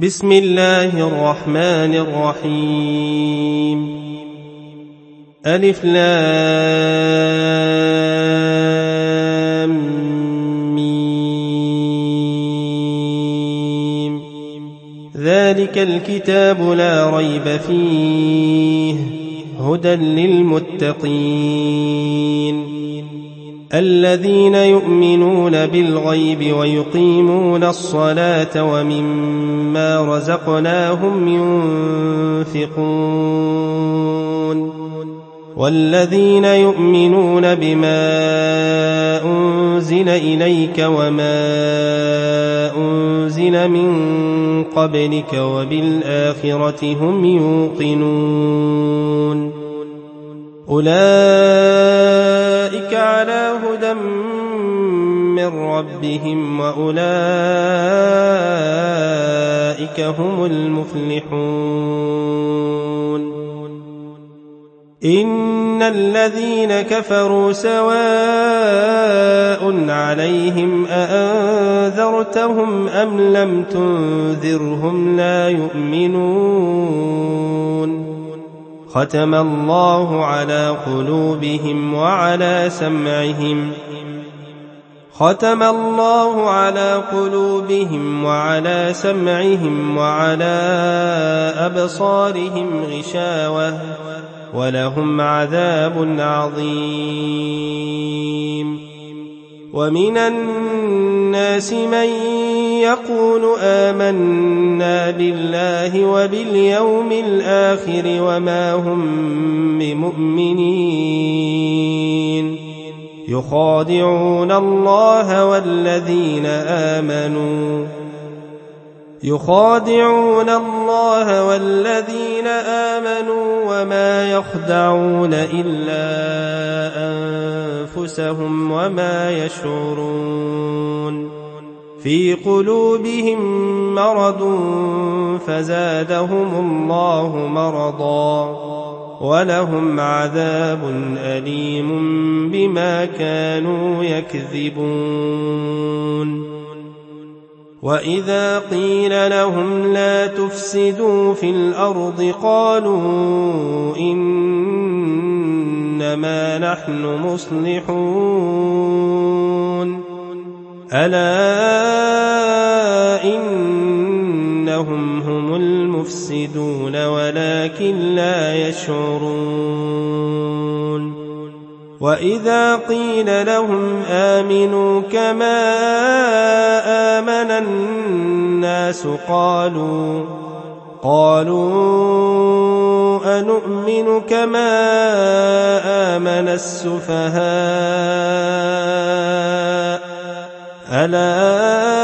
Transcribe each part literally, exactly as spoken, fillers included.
بسم الله الرحمن الرحيم ألف لام ميم ذلك الكتاب لا ريب فيه هدى للمتقين الذين يؤمنون بالغيب ويقيمون الصلاة ومما رزقناهم ينفقون والذين يؤمنون بما أنزل إليك وما أنزل من قبلك وبالآخرة هم يوقنون أولئك على هدى من ربهم وأولئك هم المفلحون إن الذين كفروا سواء عليهم أأنذرتهم أم لم تنذرهم لا يؤمنون ختم الله على قلوبهم وعلى سمعهم ختم الله على قلوبهم وعلى سمعهم وعلى أبصارهم غشاوة ولهم عذاب عظيم ومن الناس من يقول آمنا بالله وباليوم الآخر وما هم بمؤمنين يخادعون الله والذين آمنوا يخادعون الله والذين آمنوا وما يخدعون إلا أنفسهم وما يشعرون في قلوبهم مرض فزادهم الله مرضا ولهم عذاب أليم بما كانوا يكذبون وإذا قيل لهم لا تفسدوا في الأرض قالوا إنما نحن مصلحون ألا إنهم هم المفسدون ولكن لا يشعرون وإذا قيل لهم آمنوا كما آمن الناس قالوا قالوا أنؤمن كما آمن السفهاء ألا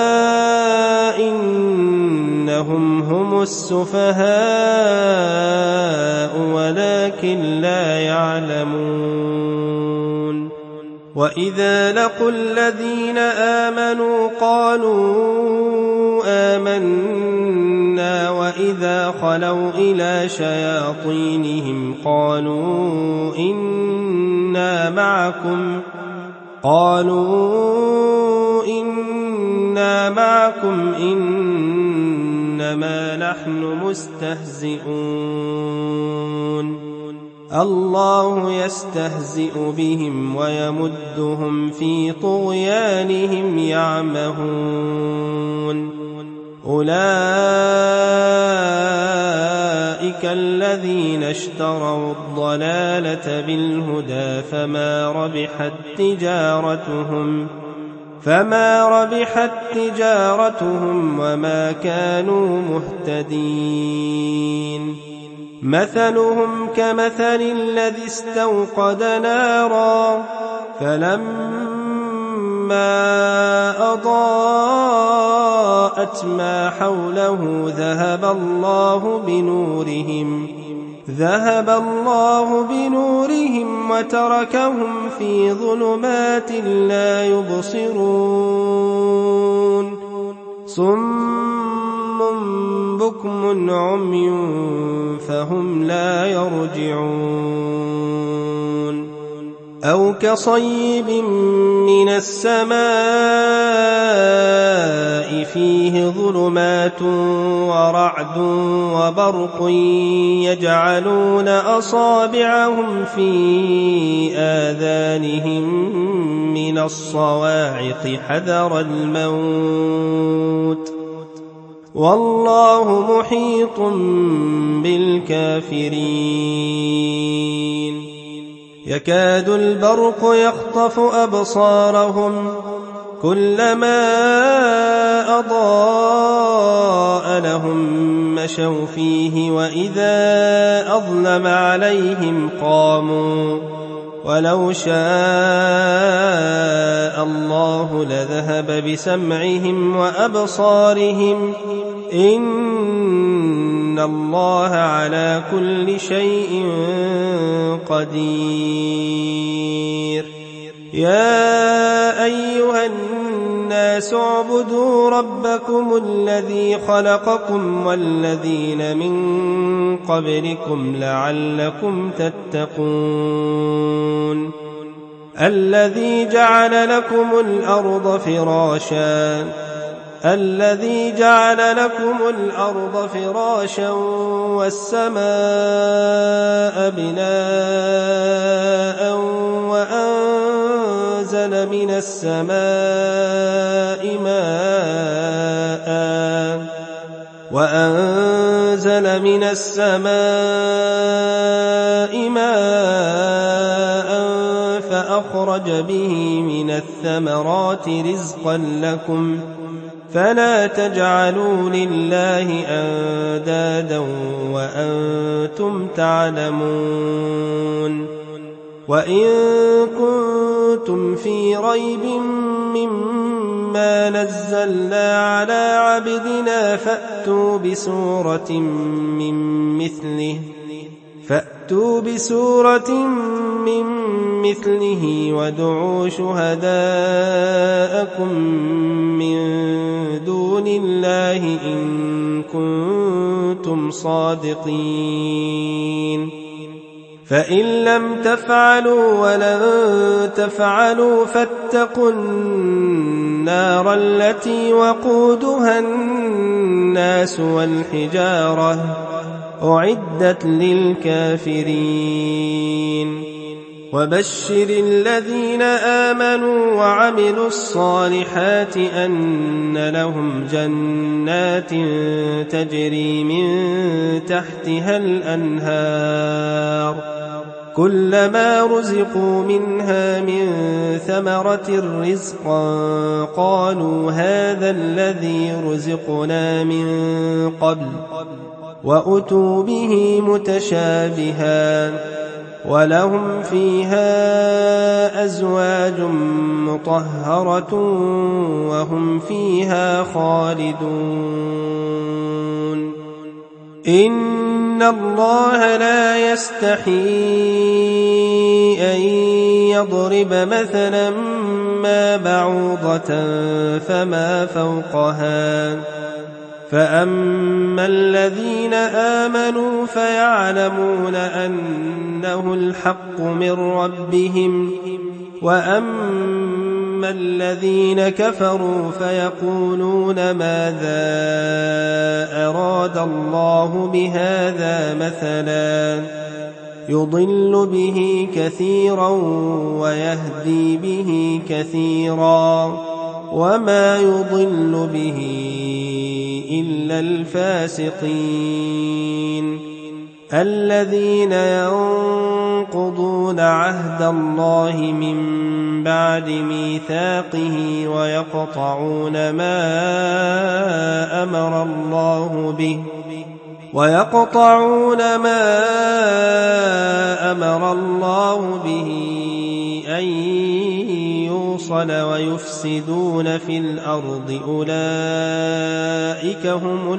إنهم هم السفهاء ولكن لا يعلمون وإذا لقوا الذين آمنوا قالوا آمنا وإذا خلوا إلى شياطينهم قالوا إنا معكم قالوا إنا معكم إنما نحن مستهزئون الله يستهزئ بهم ويمدهم في طغيانهم يعمهون أولئك الذين اشتروا الضلالة بالهدى فما ربحت تجارتهم فما ربحت تجارتهم وما كانوا مهتدين مثلهم كمثل الذي استوقد نارا فلما أضاءت ما حوله ذهب الله بنورهم ذهب الله بنورهم وتركهم في ظلمات لا يبصرون صم بكم عمي فهم لا يرجعون أو كصيب من السماء فيه ظلمات ورعد وبرق يجعلون أصابعهم في آذانهم من الصواعق حذر الموت والله محيط بالكافرين يكاد البرق يخطف أبصارهم كلما أضاء لهم مشوا فيه وإذا أظلم عليهم قاموا ولو شاء الله لذهب بسمعهم وأبصارهم إن الله على كل شيء قدير يا أيها الناس اعبدوا ربكم الذي خلقكم والذين من قبلكم لعلكم تتقون الذي جعل لكم الأرض فراشا الذي جعل لكم الأرض فراشا والسماء بناء وأنزل من السماء ماء وأنزل من السماء ماء فأخرج به من الثمرات رزقا لكم فلا تجعلوا لله أندادا وأنتم تعلمون وإن كنتم في ريب مما نزلنا على عبدنا فأتوا بسورة من مثله فأتوا بسورة من مثله وادعوا شهداءكم من دون الله إن كنتم صادقين فإن لم تفعلوا ولن تفعلوا فاتقوا النار التي وقودها الناس والحجارة أعدت للكافرين وبشر الذين آمنوا وعملوا الصالحات أن لهم جنات تجري من تحتها الأنهار كلما رزقوا منها من ثمرة رزقا قالوا هذا الذي رزقنا من قبل وأتوا به متشابها ولهم فيها أزواج مطهرة وهم فيها خالدون إن الله لا يستحيي أن يضرب مثلا ما بعوضة فما فوقها فأما الذين آمنوا فيعلمون أنه الحق من ربهم وأما الذين كفروا فيقولون ماذا أراد الله بهذا مثلا يضل به كثيرا ويهدي به كثيرا وما يضل به إلا الفاسقين الذين ينقضون عهد الله من بعد ميثاقه ويقطعون ما أمر الله به ويقطعون ما أمر الله به أن يوصل ويفسدون في الأرض أولئك هم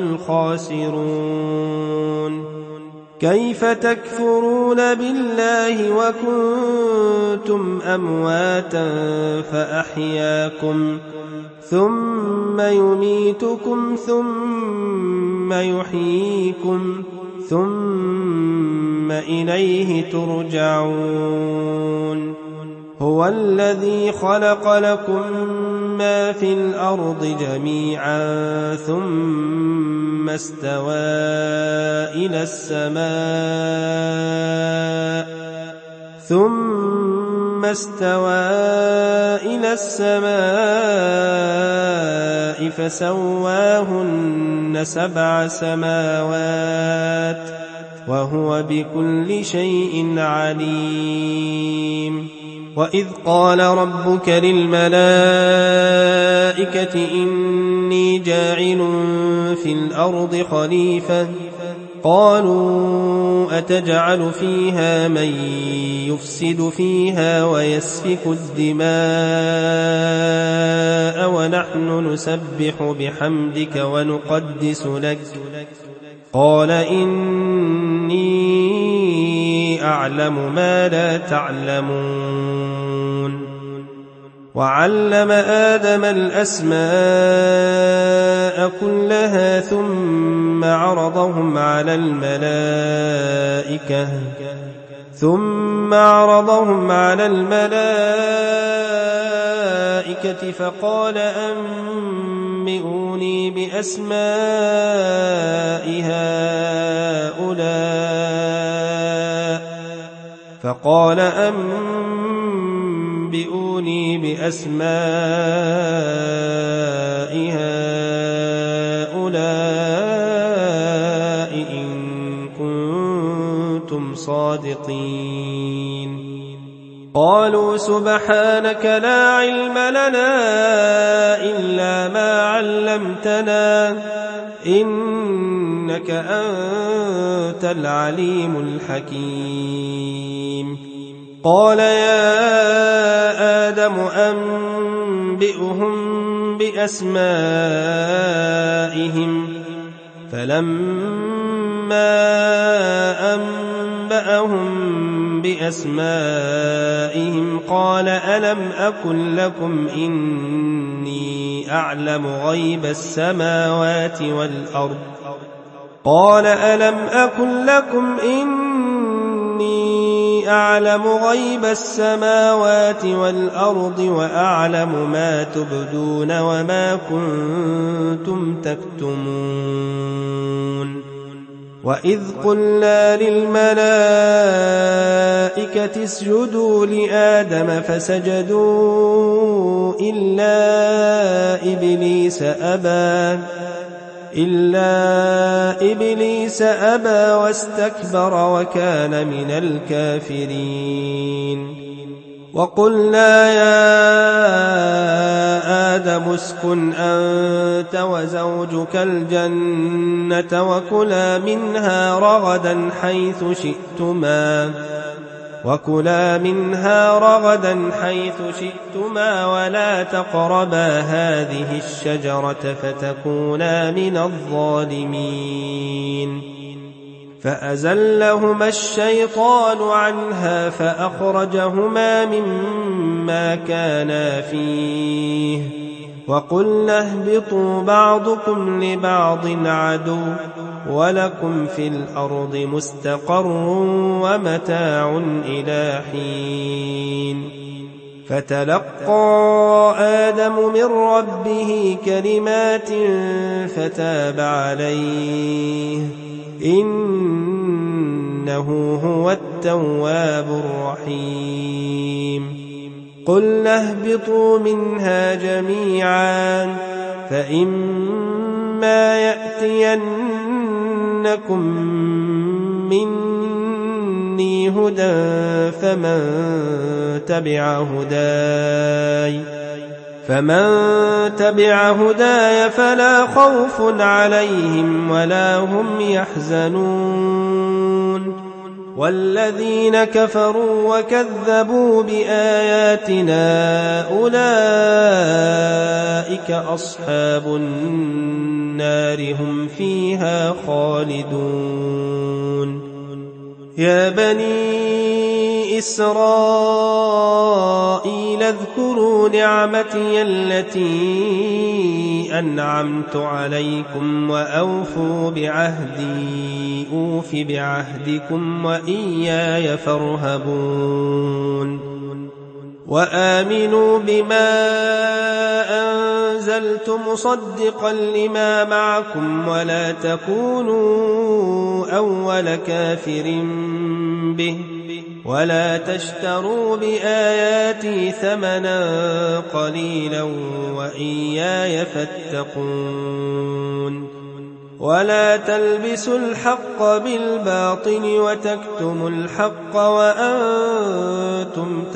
الخاسرون كيف تكفرون بالله وكنتم أمواتا فأحياكم ثم يميتكم ثم يحييكم ثم إليه ترجعون هو الذي خلق لكم ما في الأرض جميعا ثم استوى إلى السماء ثم استوى إلى السماء فسواهن سبع سماوات وهو بكل شيء عليم. وإذ قال ربك للملائكة إني جاعل في الأرض خليفة قالوا أتجعل فيها من يفسد فيها ويسفك الدماء ونحن نسبح بحمدك ونقدس لك قال إني أعلم ما لا تعلمون. وعلم آدم الأسماء كلها ثم عرضهم على الملائكة ثم عرضهم على الملائكة فقال أنبئوني بأسماء هؤلاء فقال أنبئوني بأسماء هؤلاء إن كنتم صادقين. قالوا سبحانك لا علم لنا إلا ما علمتنا إنك أنت العليم الحكيم. قال يا آدم أنبئهم بأسمائهم فلما أنبأهم بأسمائهم قال ألم أقل لكم إني أعلم غيب السماوات والأرض قال ألم أقل لكم إني أعلم غيب السماوات والأرض وأعلم ما تبدون وما كنتم تكتمون. وإذ قلنا للملائكة اسجدوا لآدم فسجدوا إلا إبليس أبى إلا إبليس أبى واستكبر وكان من الكافرين. وقلنا يا آدم اسكن أنت وزوجك الجنة وكلا منها رغدا حيث شئتما وكلا منها رغدا حيث شئتما ولا تقربا هذه الشجرة فتكونا من الظالمين. فأزلهما الشيطان عنها فأخرجهما مما كانا فيه وقلنا اهبطوا بعضكم لبعض عدو ولكم في الأرض مستقر ومتاع إلى حين. فتلقى آدم من ربه كلمات فتاب عليه إنه هو التواب الرحيم. قلنا اهبطوا منها جميعا فإما يأتينكم مني هدى فمن تبع هداي فمن تبع هداي فلا خوف عليهم ولا هم يحزنون. والذين كفروا وكذبوا بآياتنا أولئك أصحاب النار هم فيها خالدون. يا بني إسرائيل اذكروا نعمتي التي أنعمت عليكم وأوفوا بعهدي أوف بعهدكم وإياي فارهبون. وآمنوا بما أنزلت مصدقا لما معكم ولا تكونوا أول كافر به ولا تشتروا بآياتي ثمنا قليلا وإياي فاتقون ولا تلبسوا الحق بالباطل وتكتموا الحق وأنتم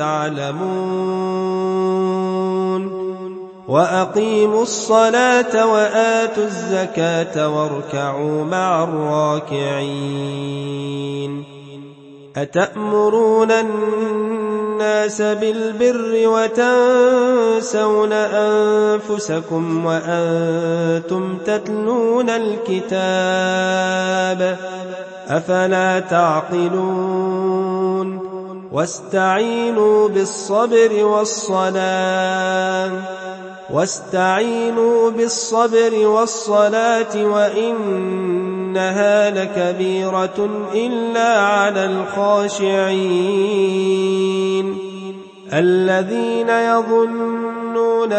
تعلمون وأقيموا الصلاة وآتوا الزكاة واركعوا مع الراكعين أتأمرون الناس بالبر وتنسون أنفسكم وأنتم تتلون الكتاب أفلا تعقلون واستعينوا بالصبر والصلاة واستعينوا بالصبر والصلاة وإنها لكبيرة إلا على الخاشعين الذين يظنون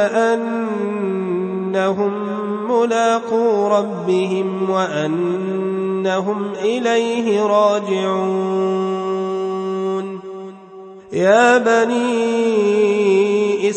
أنهم ملاقو ربهم وأنهم إليه راجعون يا بني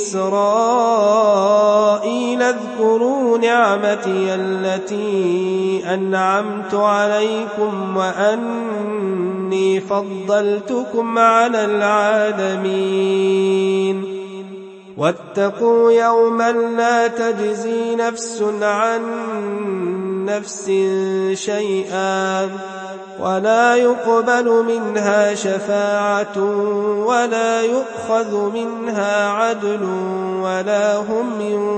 إسرائيل اذكروا نعمتي التي أنعمت عليكم وأني فضلتكم على العالمين واتقوا يوما لا تجزي نفس عن نفس شيئا ولا يقبل منها شفاعة ولا يؤخذ منها عدل ولا هم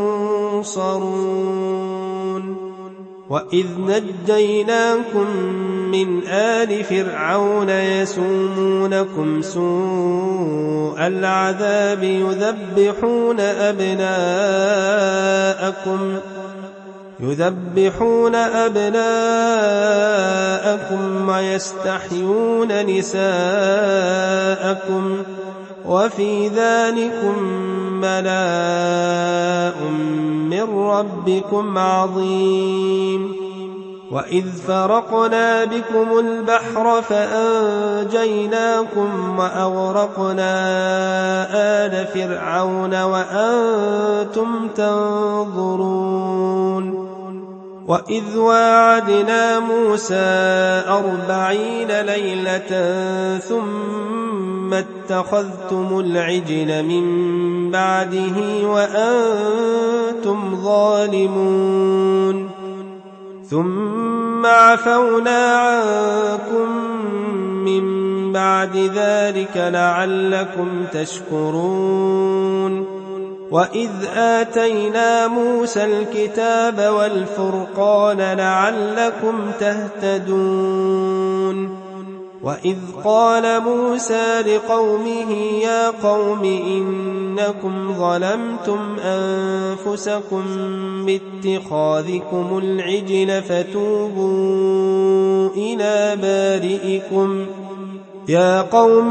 ينصرون وإذ نجيناكم من آل فرعون يسومونكم سوء العذاب يذبحون أبناءكم يذبحون أبناءكم ويستحيون نساءكم وفي ذلكم بلاء من ربكم عظيم وإذ فرقنا بكم البحر فأنجيناكم وأغرقنا آل فرعون وأنتم تنظرون وإذ واعدنا موسى أربعين ليلة ثم اتخذتم العجل من بعده وأنتم ظالمون ثم عفونا عنكم من بعد ذلك لعلكم تشكرون وإذ آتينا موسى الكتاب والفرقان لعلكم تهتدون وإذ قال موسى لقومه يا قوم إنكم ظلمتم أنفسكم باتخاذكم العجل فتوبوا إلى بارئكم يا قوم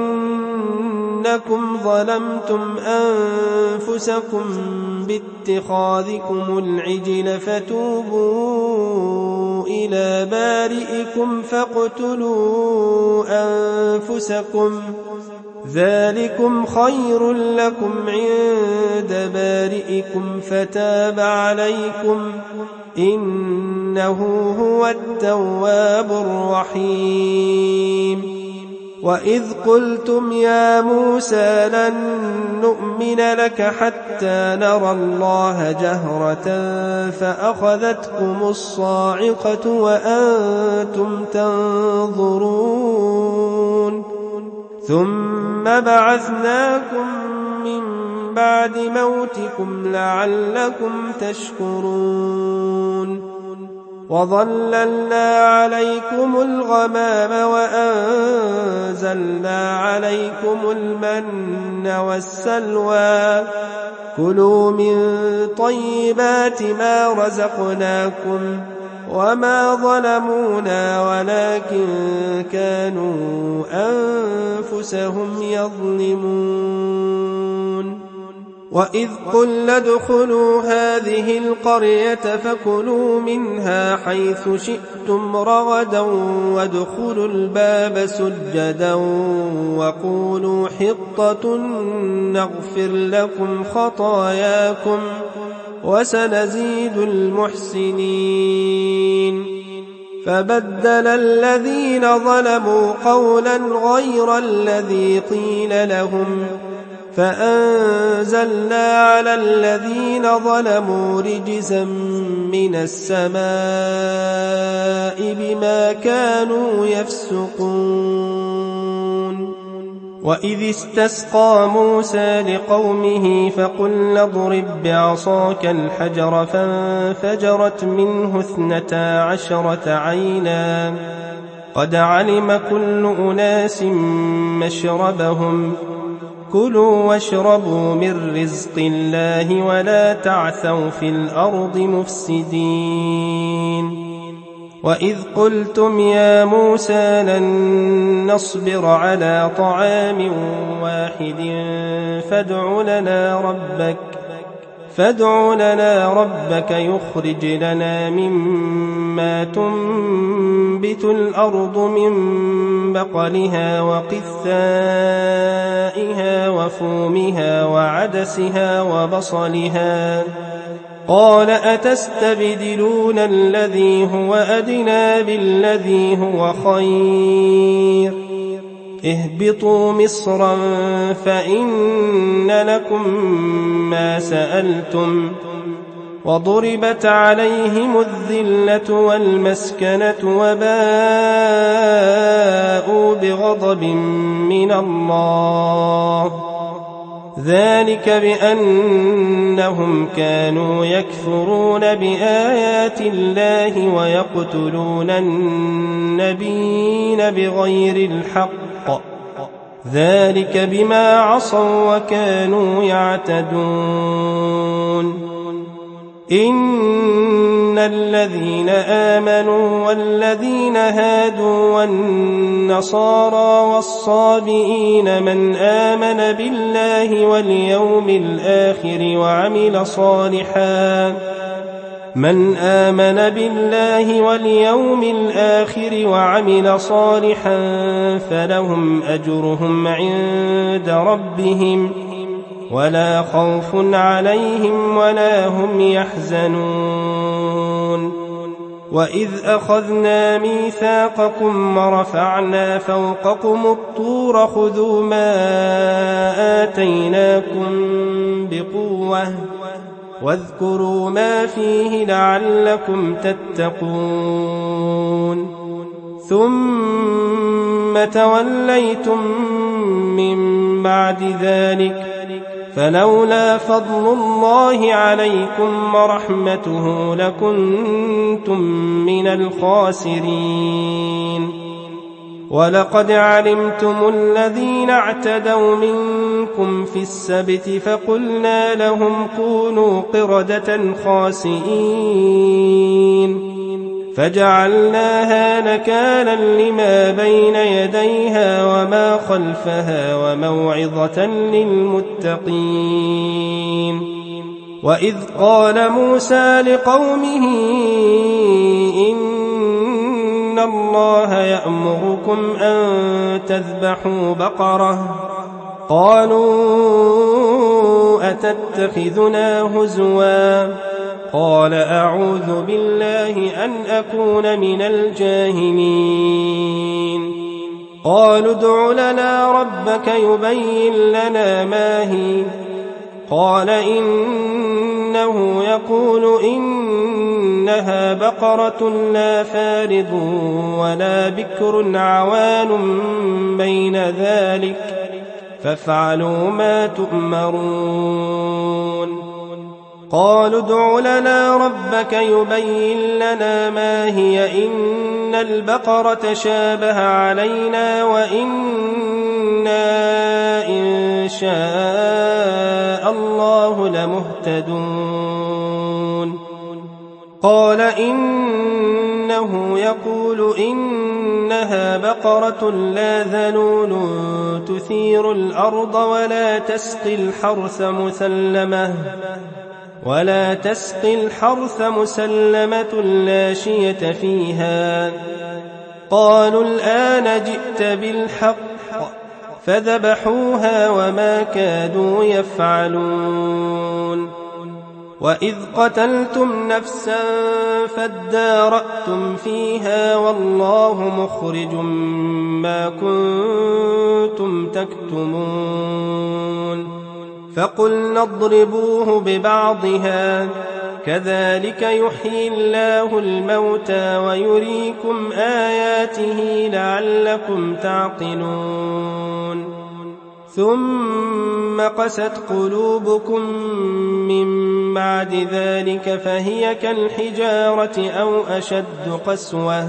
إنكم ظلمتم أنفسكم باتخاذكم العجل فتوبوا إلى بارئكم فاقتلوا أنفسكم ذلكم خير لكم عند بارئكم فتاب عليكم إنه هو التواب الرحيم وإذ قلتم يا موسى لن نؤمن لك حتى نرى الله جهرة فأخذتكم الصاعقة وأنتم تنظرون ثم بعثناكم من بعد موتكم لعلكم تشكرون وظللنا عليكم الغمام وأنزلنا عليكم المن والسلوى كلوا من طيبات ما رزقناكم وما ظلمونا ولكن كانوا أنفسهم يظلمون وإذ قلنا ادخلوا هذه القرية فكلوا منها حيث شئتم رغدا وادخلوا الباب سجدا وقولوا حطة نغفر لكم خطاياكم وسنزيد المحسنين. فبدل الذين ظلموا قولا غير الذي قيل لهم فأنزلنا على الذين ظلموا رجزا من السماء بما كانوا يفسقون. وإذ استسقى موسى لقومه فقلنا اضرب بعصاك الحجر فانفجرت منه اثنتا عشرة عينا قد علم كل أناس مشربهم كلوا واشربوا من رزق الله ولا تعثوا في الأرض مفسدين. وإذ قلتم يا موسى لن نصبر على طعام واحد فادع لنا ربك فادع لنا ربك يخرج لنا مما تنبت الأرض من بقلها وقثائها وفومها وعدسها وبصلها قال أتستبدلون الذي هو أدنى بالذي هو خير اهبطوا مصرا فإن لكم ما سألتم وضربت عليهم الذلة والمسكنة وباءوا بغضب من الله ذلك بأنهم كانوا يكفرون بآيات الله ويقتلون النبيين بغير الحق ذلك بما عصوا وكانوا يعتدون. إن الذين آمنوا والذين هادوا والنصارى والصابئين من آمن بالله واليوم الآخر وعمل صالحا من آمن بالله واليوم الآخر وعمل صالحا فلهم أجرهم عند ربهم ولا خوف عليهم ولا هم يحزنون. وإذ أخذنا ميثاقكم ورفعنا فوقكم الطور خذوا ما آتيناكم بقوة واذكروا ما فيه لعلكم تتقون. ثم توليتم من بعد ذلك فلولا فضل الله عليكم ورحمته لكنتم من الخاسرين. ولقد علمتم الذين اعتدوا منكم في السبت فقلنا لهم كونوا قردة خاسئين فجعلناها نكالا لما بين يديها وما خلفها وموعظة للمتقين. وإذ قال موسى لقومه إن الله يأمركم أن تذبحوا بقرة قالوا أتتخذنا هزوا قال أعوذ بالله أن أكون من الجاهلين. قالوا ادع لنا ربك يبين لنا ما هي قال إنه يقول إنها بقرة لا فارض ولا بكر عوان بين ذلك فافعلوا ما تؤمرون. قالوا ادع لنا ربك يبين لنا ما هي إن البقرة شابه علينا وإنا إن شاء الله لمهتدون. قال إن إنه يقول إنها بقرة لا ذلول تثير الأرض ولا تسقي الحرث مسلمة ولا تسقي الحرث مسلمة لا شية فيها. قالوا الآن جئت بالحق فذبحوها وما كادوا يفعلون. وإذ قتلتم نفسا فادارأتم فيها والله مخرج ما كنتم تكتمون. فقلنا اضربوه ببعضها كذلك يحيي الله الموتى ويريكم آياته لعلكم تعقلون. ثم قست قلوبكم من بعد ذلك فهي كالحجارة أو أشد قسوة.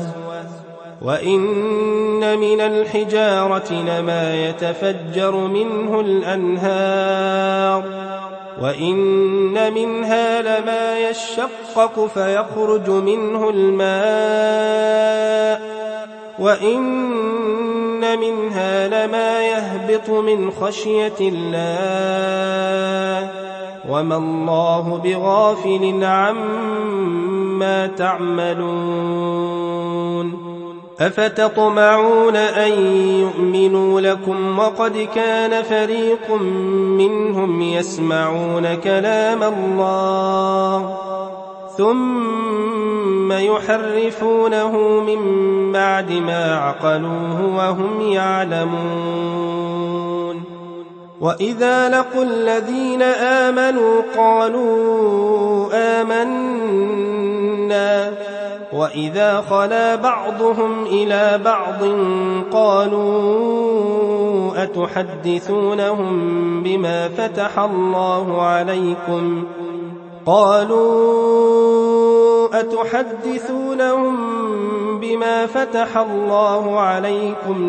وإن من الحجارة لما يتفجر منه الأنهار وإن منها لما يشقق فيخرج منه الماء وإن منها لما يهبط من خشية الله وما الله بغافل عما تعملون. أفتطمعون أن يؤمنوا لكم وقد كان فريق منهم يسمعون كلام الله ثم يحرفونه من بعد ما عقلوه وهم يعلمون. وإذا لقوا الذين آمنوا قالوا آمنا وإذا خلا بعضهم إلى بعض قالوا أتحدثونهم بما فتح الله عليكم قالوا أتحدثونهم بما فتح الله عليكم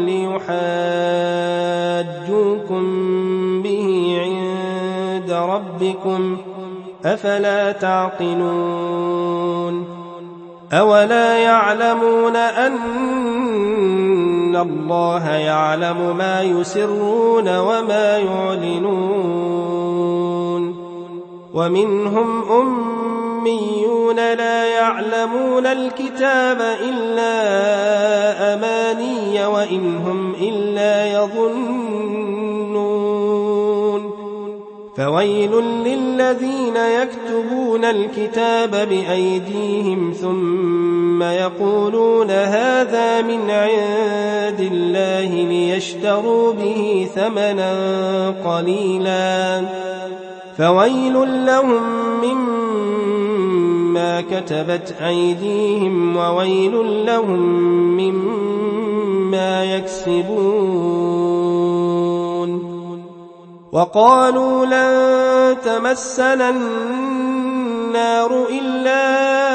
ليحاجوكم به عند ربكم أفلا تعقلون. أولا يعلمون أن الله يعلم ما يسرون وما يعلنون. ومنهم أميون لا يعلمون الكتاب إلا أماني وإنهم إلا يظنون. فويل للذين يكتبون الكتاب بأيديهم ثم يقولون هذا من عند الله ليشتروا به ثمنا قليلا فويل لهم مما كتبت أيديهم وويل لهم مما يكسبون. وقالوا لن تمسنا النار إلا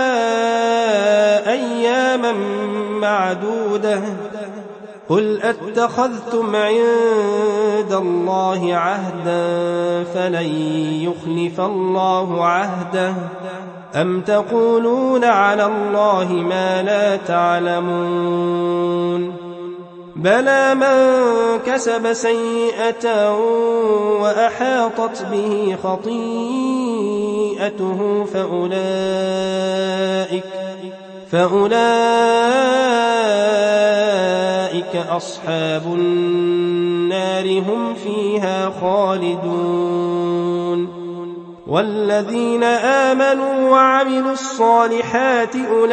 أياما معدودة قل أتخذتم عند الله عهدا فلن يخلف الله عهده أم تقولون على الله ما لا تعلمون. بلى من كسب سيئة وأحاطت به خطيئته فأولئك, فأولئك أصحاب النار هم فيها خالدون. والذين آمنوا وعملوا الصالحات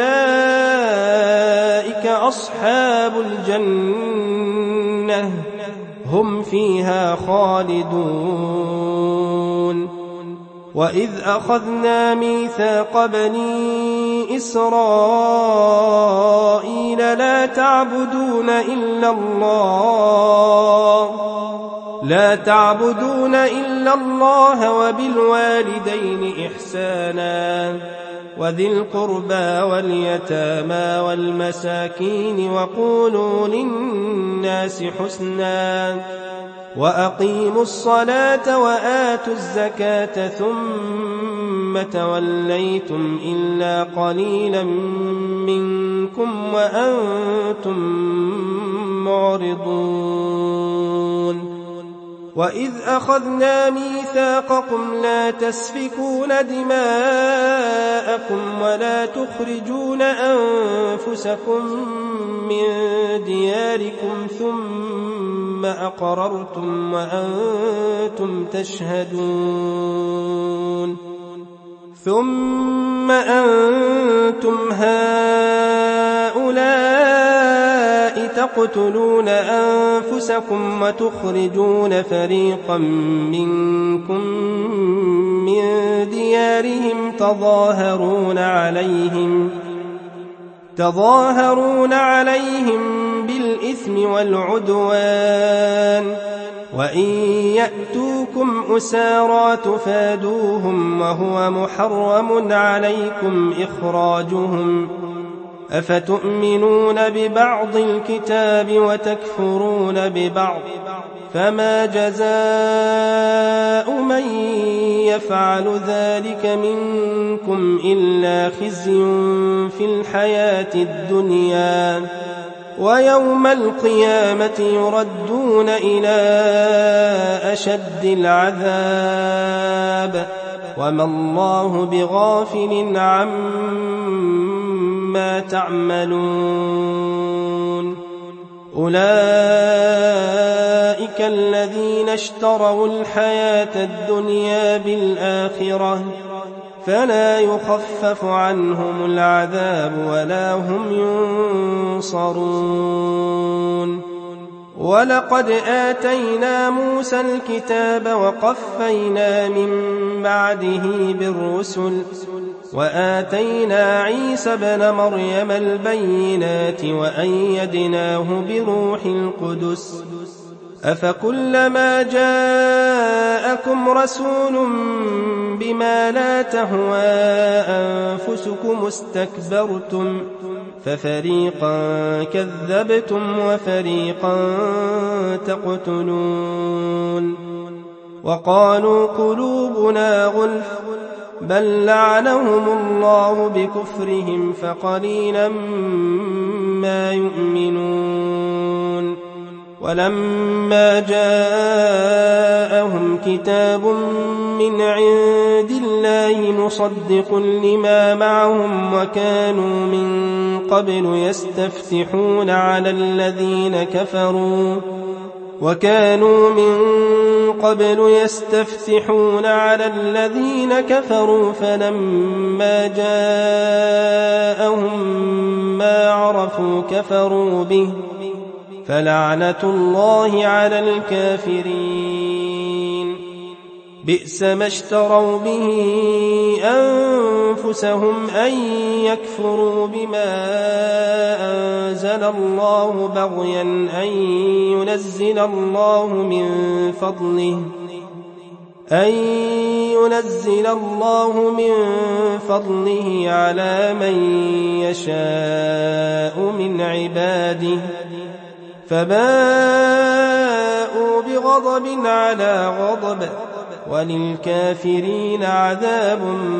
أولئك أصحاب الجنة هم فيها خالدون. وإذ أخذنا ميثاق بني إسرائيل لا تعبدون إلا الله لا تعبدون إلا الله وبالوالدين إحسانا وذي القربى واليتامى والمساكين وقولوا للناس حسنا وأقيموا الصلاة وآتوا الزكاة ثم ثم توليتم إلا قليلا منكم وأنتم معرضون وإذ أخذنا ميثاقكم لا تسفكون دماءكم ولا تخرجون أنفسكم من دياركم ثم أقررتم وأنتم تشهدون ثم أنتم هؤلاء تقتلون أنفسكم وتخرجون فريقا منكم من ديارهم تظاهرون عليهم تظاهرون عليهم بالإثم والعدوان وإن يأتوكم أسارى تفادوهم وهو محرم عليكم إخراجهم أفتؤمنون ببعض الكتاب وتكفرون ببعض فما جزاء من يفعل ذلك منكم إلا خزي في الحياة الدنيا ويوم القيامة يردون إلى أشد العذاب وما الله بغافل عما تعملون أولئك الذين اشتروا الحياة الدنيا بالآخرة فلا يخفف عنهم العذاب ولا هم ينصرون ولقد آتينا موسى الكتاب وقفينا من بعده بالرسل وآتينا عيسى بن مريم البينات وأيدناه بروح القدس أفكلما جاءكم رسول بما لا تهوى أنفسكم استكبرتم ففريقا كذبتم وفريقا تقتلون وقالوا قلوبنا غلف بل لعنهم الله بكفرهم فقليلا ما يؤمنون ولما جاءهم كتاب من عند الله مصدق لما معهم وكانوا من قبل يستفتحون على الذين كفروا وكانوا من قبل يستفتحون على الذين كفروا فلما جاءهم ما عرفوا كفروا به فلعنة الله على الكافرين بئس ما اشتروا به أنفسهم أن يكفروا بما أنزل الله بغيا أن ينزل الله من فضله أن ينزل الله من فضله على من يشاء من عباده فباءوا بغضب على غضب وللكافرين عذاب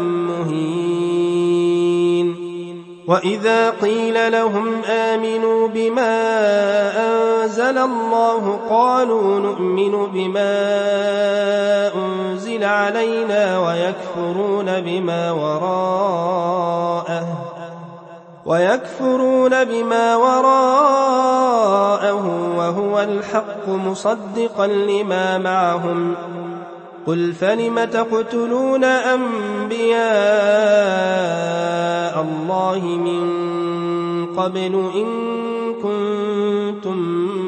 مهين وإذا قيل لهم آمنوا بما أنزل الله قالوا نؤمن بما أنزل علينا ويكفرون بما وراءه ويكفرون بما وراءه وهو الحق مصدقا لما معهم قل فلم تقتلون أنبياء الله من قبل إن كنتم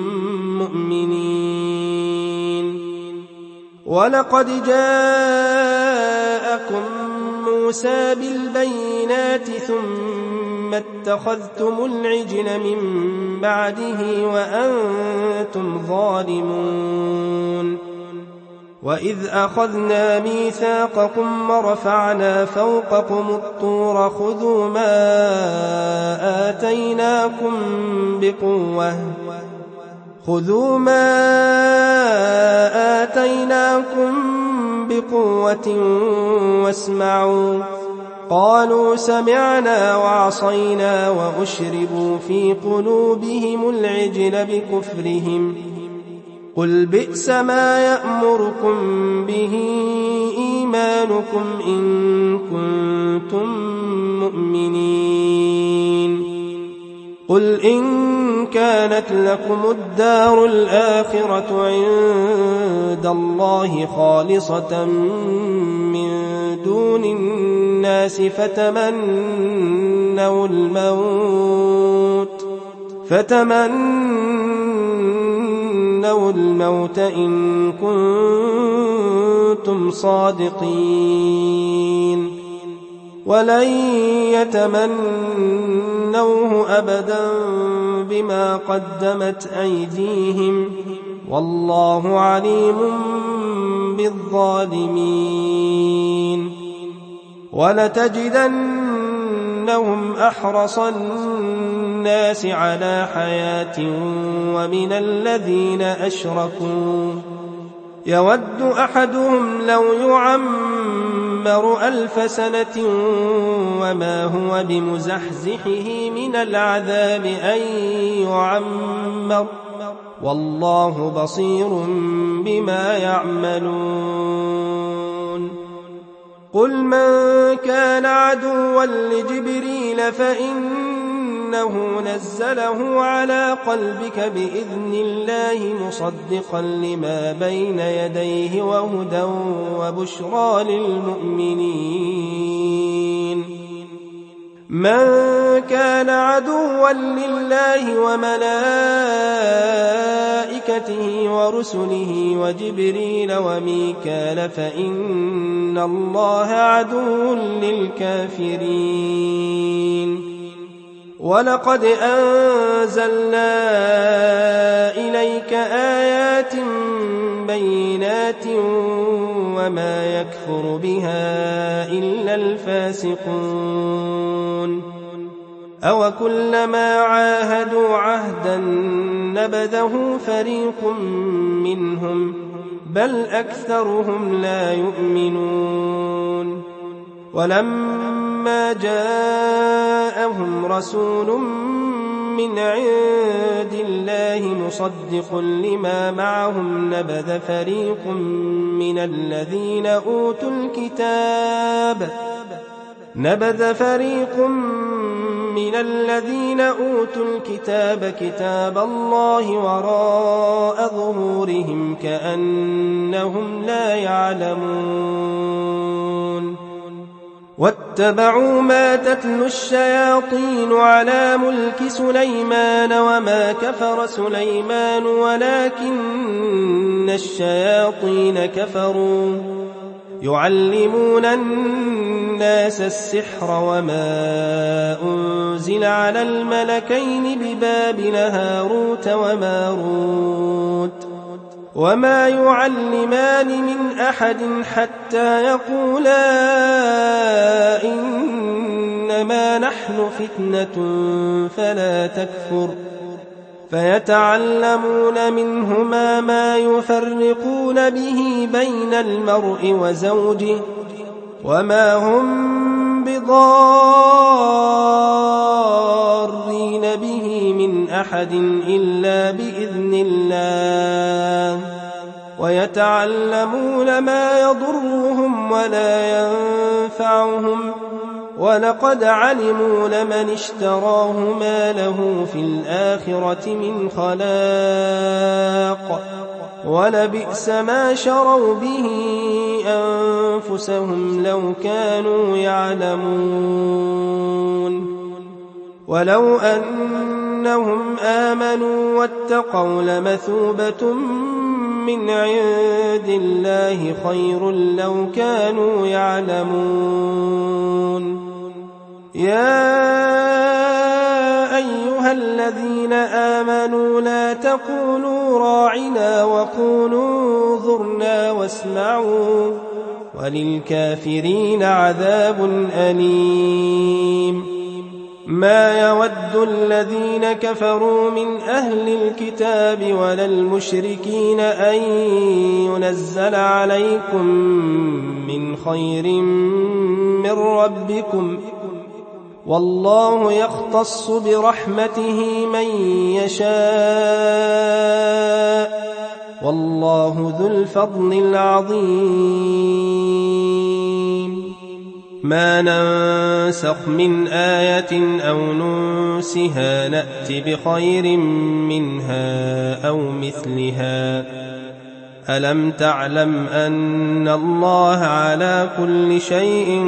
مؤمنين ولقد جاءكم موسى بالبينات ثم اتخذتم العجل من بعده وأنتم ظالمون وإذ أخذنا ميثاقكم ورفعنا فوقكم الطور خذوا ما آتيناكم بقوة خذوا ما آتيناكم بقوة واسمعوا. قالوا سمعنا وعصينا وأشربوا في قلوبهم العجل بكفرهم. قل بئس ما يأمركم به إيمانكم إن كنتم مؤمنين. قل إن كانت لكم الدار الآخرة عند الله خالصة من دون الناس فتمنوا الموت فتمنوا الموت إن كنتم صادقين ولن يتمنوه أبدا بما قدمت أيديهم والله عليم بالظالمين. ولتجدنهم أحرص الناس على حياة ومن الذين أشركوا يود أحدهم لو يعمر ألف سنة وما هو بمزحزحه من العذاب أن يعمر والله بصير بما يعملون. قل من كان عدوا لجبريل فإنه نزله على قلبك بإذن الله مصدقا لما بين يديه وهدى وبشرى للمؤمنين. من كان عدوا لله وملائكته ورسله وجبريل وميكال فإن الله عدو للكافرين. ولقد أنزلنا إليك آيات بينات وما يكفر بها إلا الفاسقون. أو كلما عاهدوا عهدا نبذه فريق منهم بل أكثرهم لا يؤمنون. ولما جاءهم رسول من عند الله مصدق لما معهم نبذ فريق من الذين أوتوا الكتاب نبذ فريق من الذين أوتوا الكتاب كتاب الله وراء ظهورهم كأنهم لا يعلمون. واتبعوا ما تتلو الشياطين على ملك سليمان وما كفر سليمان ولكن الشياطين كفروا يعلمون الناس السحر وما أنزل على الملكين ببابل هاروت وماروت وما يعلمان من أحد حتى يقولا إنما نحن فتنة فلا تكفر فيتعلمون منهما ما يفرقون به بين المرء وزوجه وما هم بضارين به من أحد إلا بإذن الله ويتعلمون ما يضرهم ولا ينفعهم ولقد علموا لمن اشتراه ما له في الآخرة من خلاق ولبئس ما شروا به أنفسهم لو كانوا يعلمون. ولو أنهم آمنوا واتقوا لمثوبة من عند الله خير لو كانوا يعلمون. يا أيها الذين آمنوا لا تقولوا راعنا وقولوا انظرنا واسمعوا وللكافرين عذاب أليم. ما يود الذين كفروا من أهل الكتاب ولا المشركين أن ينزل عليكم من خير من ربكم والله يختص برحمته من يشاء والله ذو الفضل العظيم ما ننسخ من آية أو ننسها نأت بخير منها أو مثلها ألم تعلم أن الله على كل شيء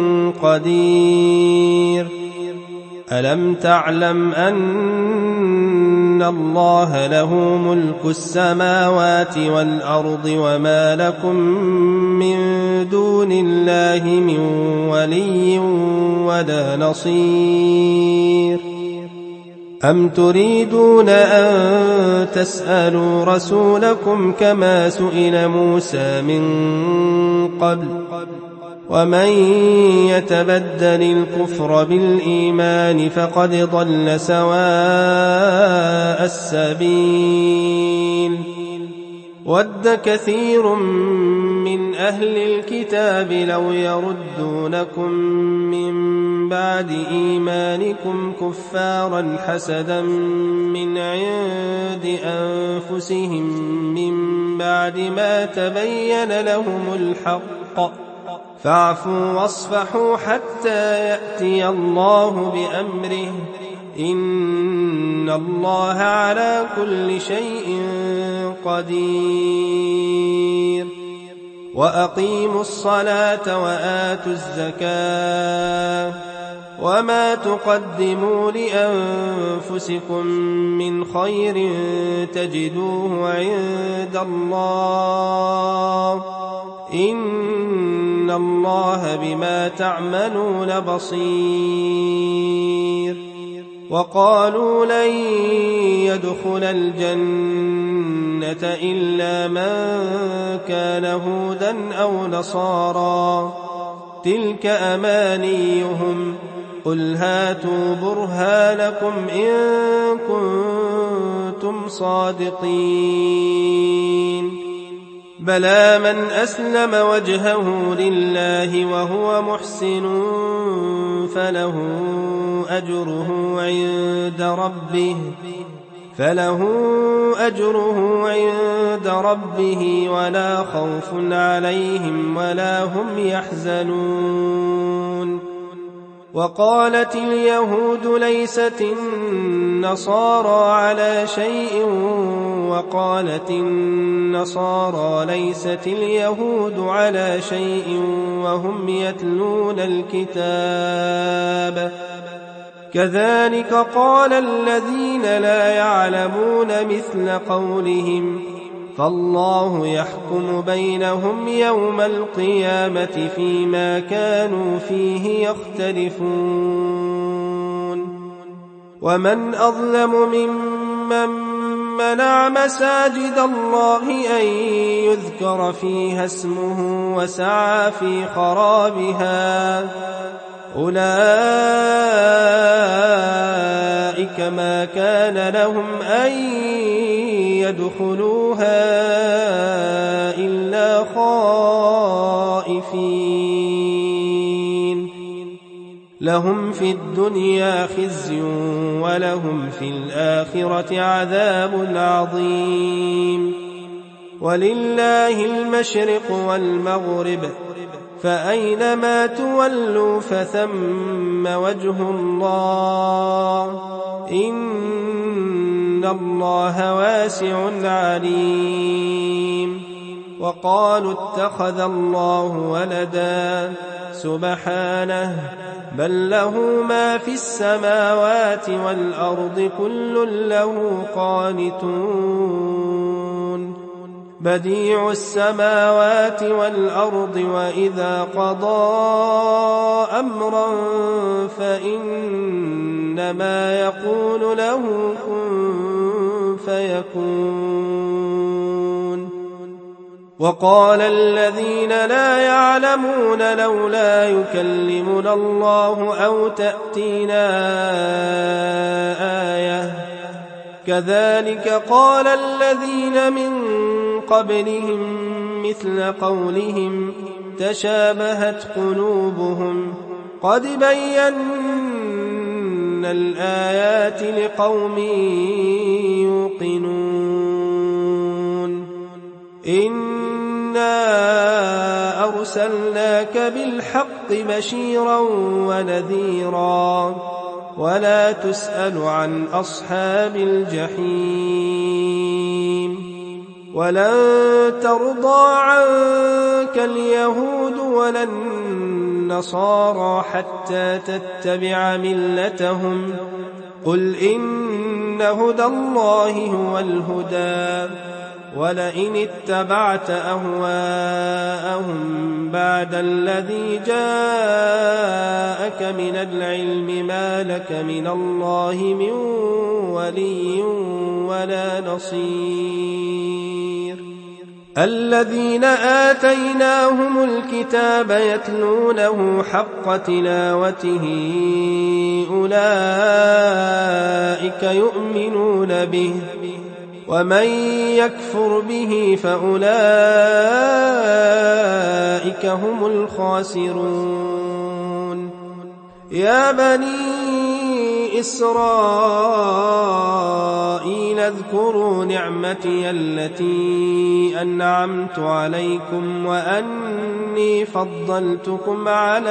قدير ألم تعلم أن الله له ملك السماوات والأرض وما لكم من دون الله من ولي ولا نصير أم تريدون أن تسألوا رسولكم كما سئل موسى من قبل ومن يتبدل الكفر بالإيمان فقد ضل سواء السبيل ود كثير من أهل الكتاب لو يردونكم من بعد إيمانكم كفارا حسدا من عند أنفسهم من بعد ما تبين لهم الحق فاعفوا واصفحوا حتى يأتي الله بأمره إن الله على كل شيء قدير وأقيموا الصلاة وآتوا الزكاة وما تقدموا لأنفسكم من خير تجدوه عند الله إن الله بما تعملون بصير وقالوا لن يدخل الجنة إلا من كان هودا أو نصارى تلك أمانيهم قل هاتوا برهانكم إن كنتم صادقين بلى من أسلم وجهه لله وهو محسن فله أجره عند ربه فله أجره عند ربه ولا خوف عليهم ولا هم يحزنون وقالت اليهود ليست النصارى على شيء وقالت النصارى ليست اليهود على شيء وهم يتلون الكتاب كذلك قال الذين لا يعلمون مثل قولهم فالله يحكم بينهم يوم القيامة فيما كانوا فيه يختلفون ومن أظلم ممن منع مساجد الله أن يذكر فيها اسمه وسعى في خرابها أولئك ما كان لهم أن يدخلوها إلا خائفين لهم في الدنيا خزي ولهم في الآخرة عذاب عظيم ولله المشرق والمغرب فأينما تولوا فثم وجه الله إن الله واسع عليم وقالوا اتخذ الله ولدا سبحانه بل له ما في السماوات والأرض كل له قانتون بديع السماوات والأرض وإذا قضى أمرا فإنما يقول له كن فيكون وقال الذين لا يعلمون لولا يكلمنا الله أو تأتينا آية كذلك قال الذين من قبلهم مثل قولهم تشابهت قلوبهم قد بينا الآيات لقوم يوقنون إنا أرسلناك بالحق بشيرا ونذيرا ولا تسأل عن أصحاب الجحيم ولن ترضى عنك اليهود ولا النصارى حتى تتبع ملتهم قل إن هدى الله هو الهدى ولئن اتبعت أهواءهم بعد الذي جاءك من العلم ما لك من الله من ولي ولا نصير الذين آتيناهم الكتاب يتلونه حق تلاوته أولئك يؤمنون به ومن يكفر به فأولئك هم الخاسرون يا بني إسرائيل اذكروا نعمتي التي أنعمت عليكم وأني فضلتكم على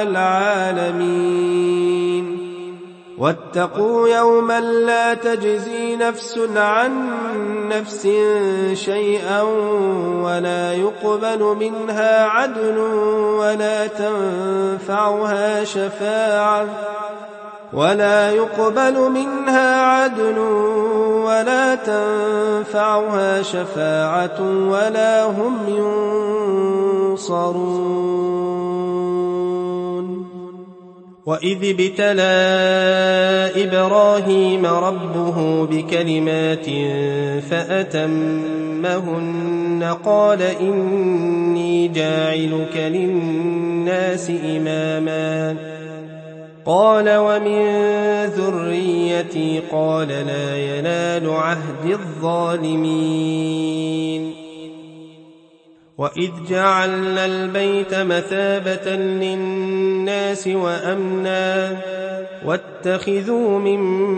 العالمين واتقوا يوما لا تجزي نفس عن نفس شيئا ولا يقبل منها عدل ولا تنفعها شفاعة ولا يقبل منها عدل ولا تنفعها شفاعة ولا هم ينصرون وإذ ابتلى إبراهيم ربه بكلمات فأتمهن قال إني جاعلك للناس إماما قال ومن ذريتي قال لا ينال عهد الظالمين وإذ جعلنا البيت مثابة للناس وأمنا واتخذوا من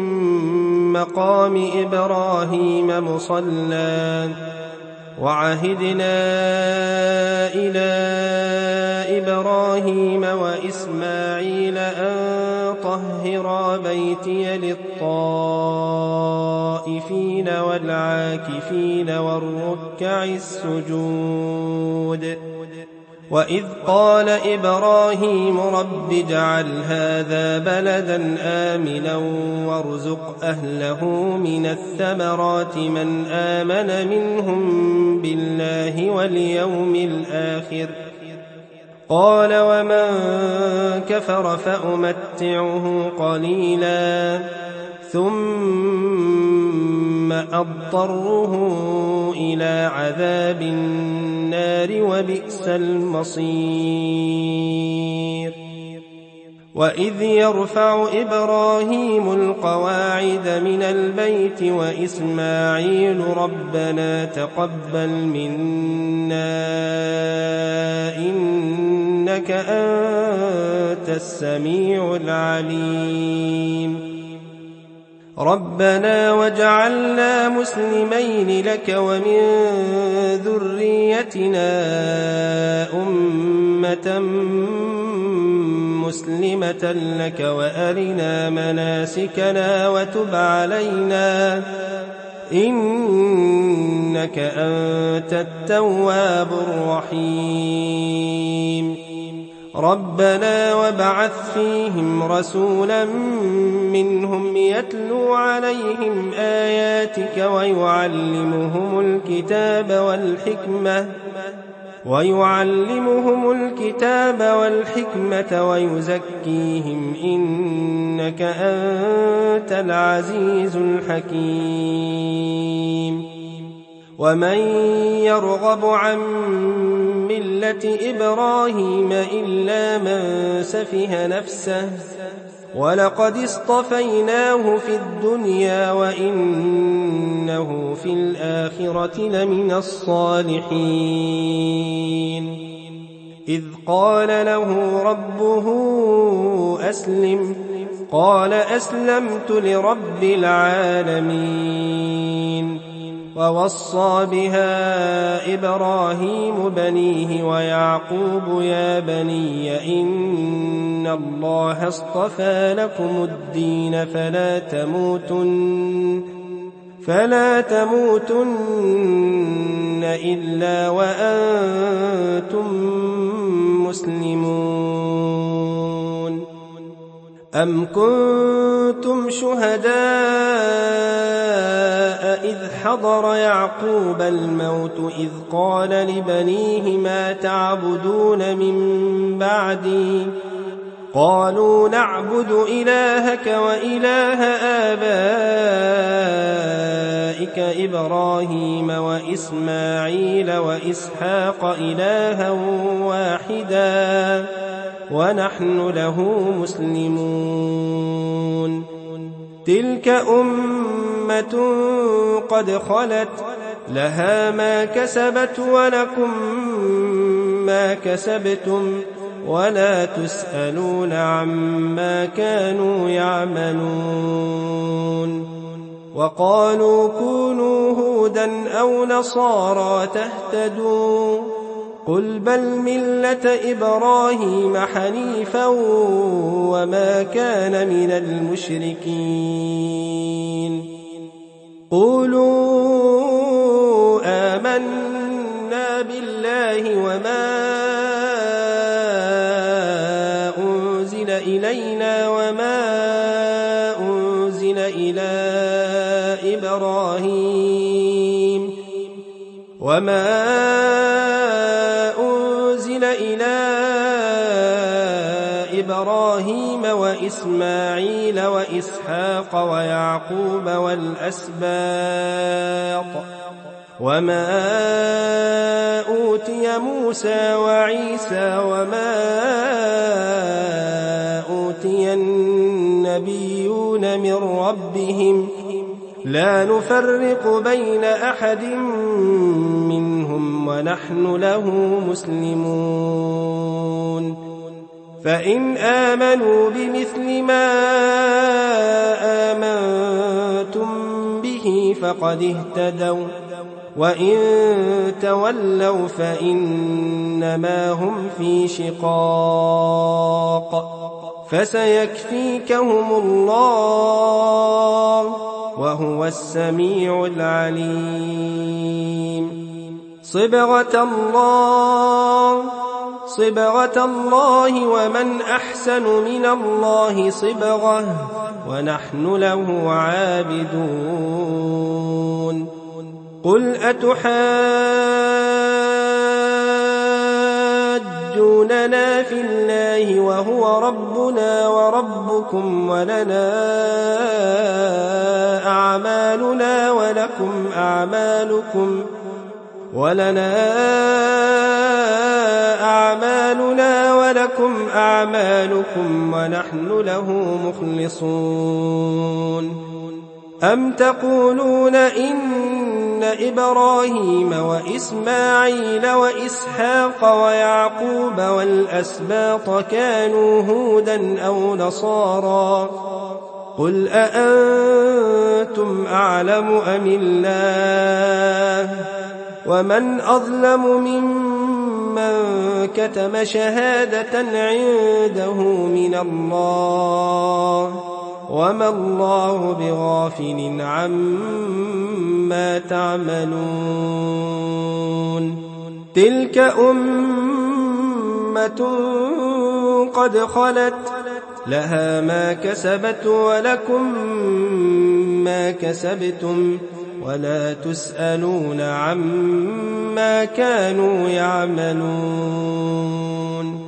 مقام إبراهيم مصلى وعهدنا إلى إبراهيم وإسماعيل أن طهرا بيتي للطائفين والعاكفين والركع السجود وإذ قال إبراهيم رب اجعل هذا بلدا آمنا وارزق أهله من الثمرات من آمن منهم بالله واليوم الآخر قال ومن كفر فأمتعه قليلا ثم أضطره إلى عذاب النار وبئس المصير وإذ يرفع إبراهيم القواعد من البيت وإسماعيل ربنا تقبل منا إنك أنت السميع العليم ربنا وجعلنا مسلمين لك ومن ذريتنا أمة مسلمة لك وأرنا مناسكنا وتب علينا إنك أنت التواب الرحيم ربنا وابعث فيهم رسولا منهم يتلو عليهم آياتك ويعلمهم الكتاب والحكمة ويعلمهم الكتاب والحكمة ويزكيهم إنك أنت العزيز الحكيم ومن يرغب عن ملة إبراهيم إلا من سفه نفسه ولقد اصطفيناه في الدنيا وإنه في الآخرة لمن الصالحين إذ قال له ربه أسلم قال أسلمت لرب العالمين ووصى بها إبراهيم بنيه ويعقوب يا بني إن الله اصطفى لكم الدين فلا تموتن فلا تموتن إلا وأنتم مسلمون أم كنتم شهداء إذ حضر يعقوب الموت إذ قال لبنيه ما تعبدون من بعدي قالوا نعبد إلهك وإله آبائك إبراهيم وإسماعيل وإسحاق إلها واحدا ونحن له مسلمون تلك أمة قد خلت لها ما كسبت ولكم ما كسبتم ولا تسألون عما كانوا يعملون وقالوا كونوا هودا أو نصارى تهتدوا قل بل ملة إبراهيم حنيفا وما كان من المشركين قولوا آمنا بالله وما أنزل إلينا وما أنزل إلى إبراهيم وما أنزل إلى إبراهيم وإسماعيل وإسحاق ويعقوب والأسباط وما أوتي موسى وعيسى وما أوتي النبيون من ربهم لا نفرق بين أحد منهم ونحن له مسلمون فإن آمنوا بمثل ما آمنتم به فقد اهتدوا وإن تولوا فإنما هم في شقاق فسيكفيكهم الله وهو السميع العليم صبغة الله صبغة الله ومن أحسن من الله صبغة ونحن له عابدون قل أتحاجوننا في الله وهو ربنا وربكم ولنا أعمالنا ولكم أعمالكم ولنا أعمالنا ولكم أعمالكم ونحن له مخلصون أم تقولون إن إبراهيم وإسماعيل وإسحاق ويعقوب والأسباط كانوا هودا أو نصارى قل أأنتم أعلم أم الله ومن أظلم ممن كتم شهادة عنده من الله وما الله بغافل عما تعملون تلك أمة قد خلت لها ما كسبت ولكم ما كسبتم ولا تسألون عما كانوا يعملون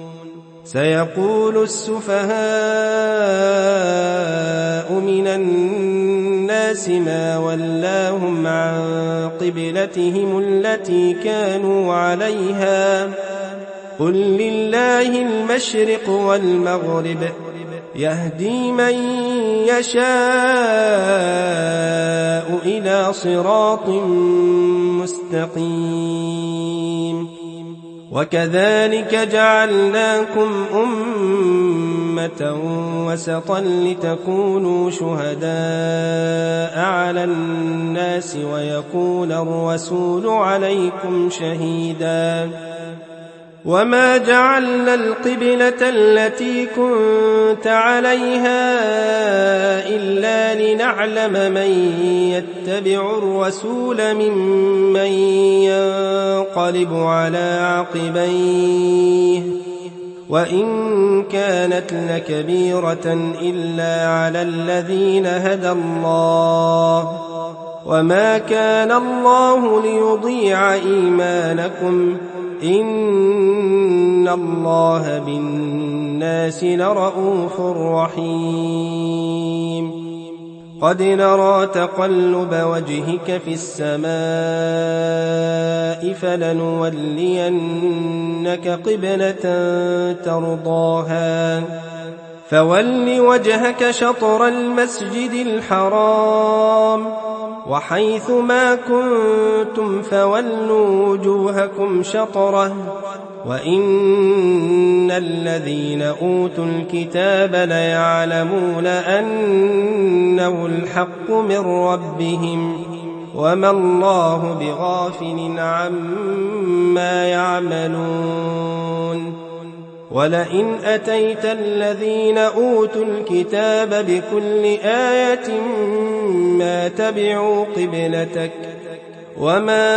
سيقول السفهاء من الناس الناس ما ولاهم عن قبلتهم التي كانوا عليها قل لله المشرق والمغرب يهدي من يشاء إلى صراط مستقيم وكذلك جعلناكم أمة وسطا لتكونوا شهداء على الناس ويكون الرسول عليكم شهيدا وما جعلنا القبلة التي كنت عليها إلا لنعلم من يتبع الرسول ممن ينقلب على عقبيه وإن كانت لكبيرة إلا على الذين هدى الله وما كان الله ليضيع إيمانكم إن الله بالناس لرءوف رحيم قد نرى تقلب وجهك في السماء فلنولينك قبلة ترضاها فول وجهك شطر المسجد الحرام وحيث ما كنتم فولوا وجوهكم شطره وإن الذين أوتوا الكتاب ليعلمون أنه الحق من ربهم وما الله بغافل عما يعملون ولئن أتيت الذين أوتوا الكتاب بكل آية ما تبعوا قبلتك وما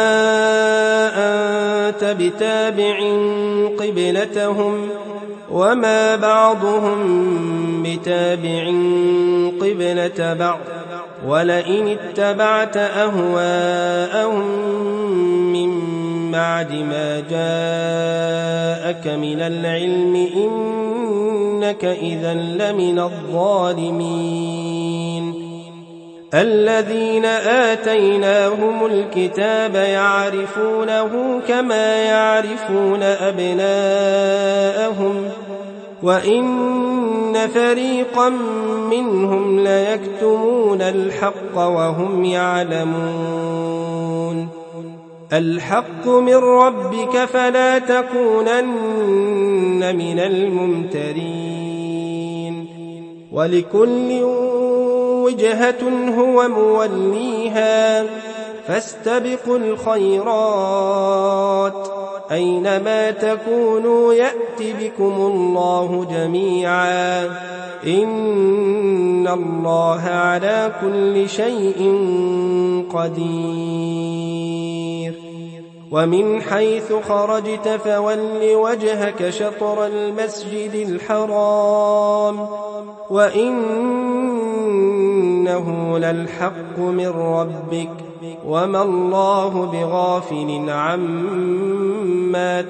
أنت بتابع قبلتهم وما بعضهم بتابع قبلة بعض ولئن اتبعت أهواءهم من بعد ما جاءك من العلم إنك إذا لمن الظالمين الذين آتيناهم الكتاب يعرفونه كما يعرفون أبناءهم وإن فريقا منهم ليكتمون الحق وهم يعلمون الحق من ربك فلا تكونن من الممترين ولكل وجهة هو موليها فاستبقوا الخيرات أينما تكونوا يأت بكم الله جميعا إن الله على كل شيء قدير ومن حيث خرجت فول وجهك شطر المسجد الحرام وإنه للحق من ربك وما الله بغافل عما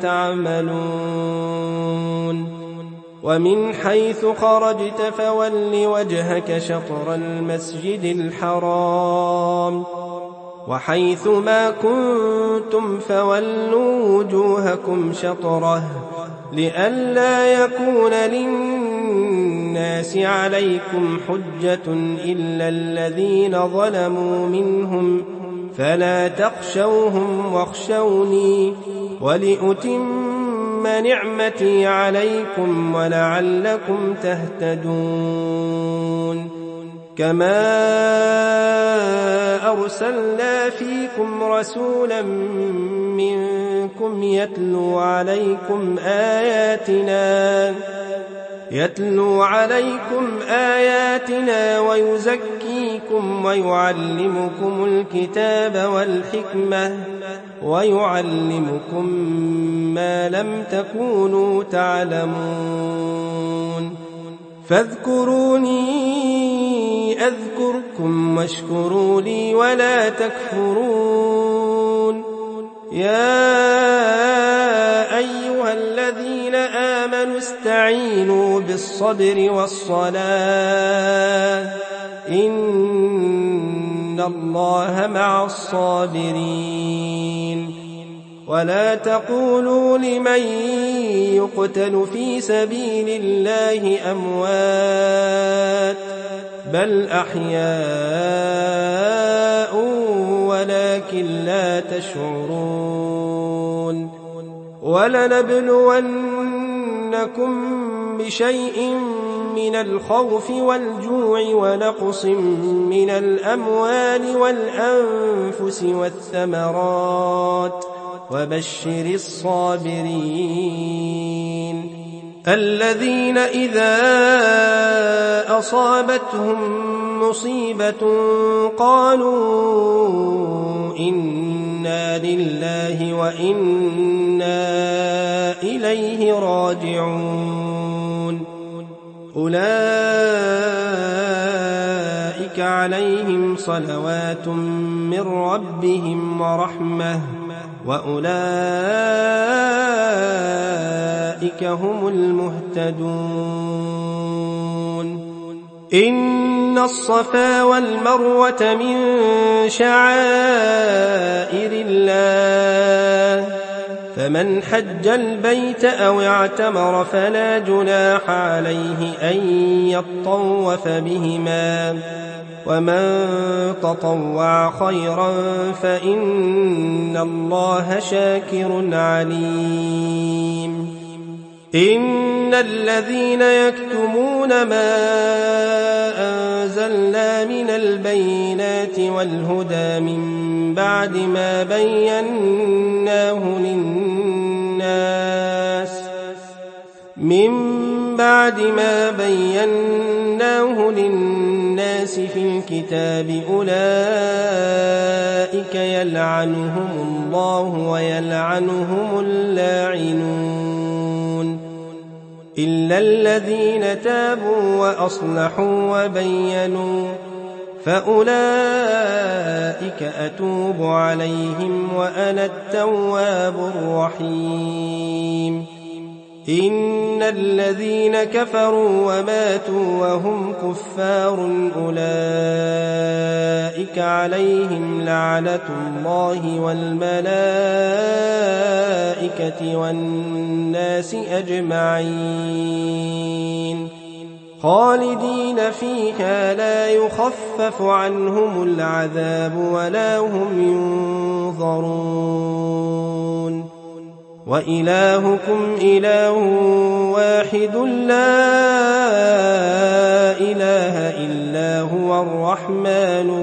تعملون ومن حيث خرجت فول وجهك شطر المسجد الحرام وحيث ما كنتم فولوا وجوهكم شطره لئلا يكون للناس عليكم حجة إلا الذين ظلموا منهم فلا تخشوهم واخشوني ولأتم نعمتي عليكم ولعلكم تهتدون كما أرسلنا فيكم رسولا منكم يتلو عليكم آياتنا يتلو عليكم آياتنا ويزكيكم ويعلمكم الكتاب والحكمة ويعلمكم ما لم تكونوا تعلمون فاذكروني أذكركم واشكروا لي ولا تكفرون يا أيها الذين آمنوا استعينوا بالصبر والصلاة إن إن الله مع الصابرين ولا تقولوا لمن يقتل في سبيل الله أموات بل أحياء ولكن لا تشعرون ولنبلونكم بشيء من الخوف والجوع ونقص من الأموال والأنفس والثمرات وبشر الصابرين الذين إذا أصابتهم مصيبة قالوا إنا لله وإنا إليه راجعون أولئك عليهم صلوات من ربهم ورحمة وأولئك هم المهتدون إن الصفا والمروة من شعائر الله فمن حج البيت أو اعتمر فلا جناح عليه أن يطوف بهما ومن تطوع خيرا فإن الله شاكر عليم إن الذين يكتمون ما أنزلنا من البينات والهدى من بعد ما بيناه للناس من بعد ما بيناه للناس في الكتاب أولئك يلعنهم الله ويلعنهم اللاعنون إلا الذين تابوا وأصلحوا وبينوا فأولئك أتوب عليهم وأنا التواب الرحيم إن الذين كفروا وماتوا وهم كفار أولئك عليهم لعنة الله والملائكة والناس أجمعين خالدين فيها لا يخفف عنهم العذاب ولا هم ينظرون وإلهكم إله واحد لا إله إلا هو الرحمن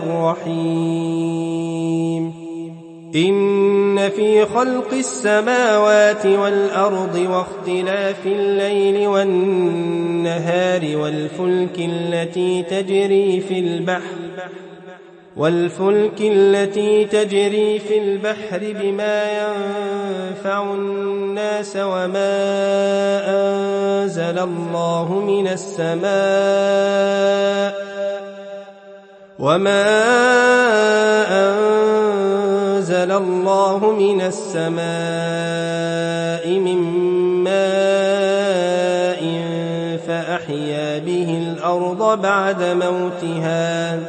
الرحيم إن في خلق السماوات والأرض واختلاف الليل والنهار والفلك التي تجري في البحر والفلك التي تجري في البحر بما ينفع الناس وما أنزل الله من السماء وما أنزل الله من السماء من ماء فأحيا به الأرض بعد موتها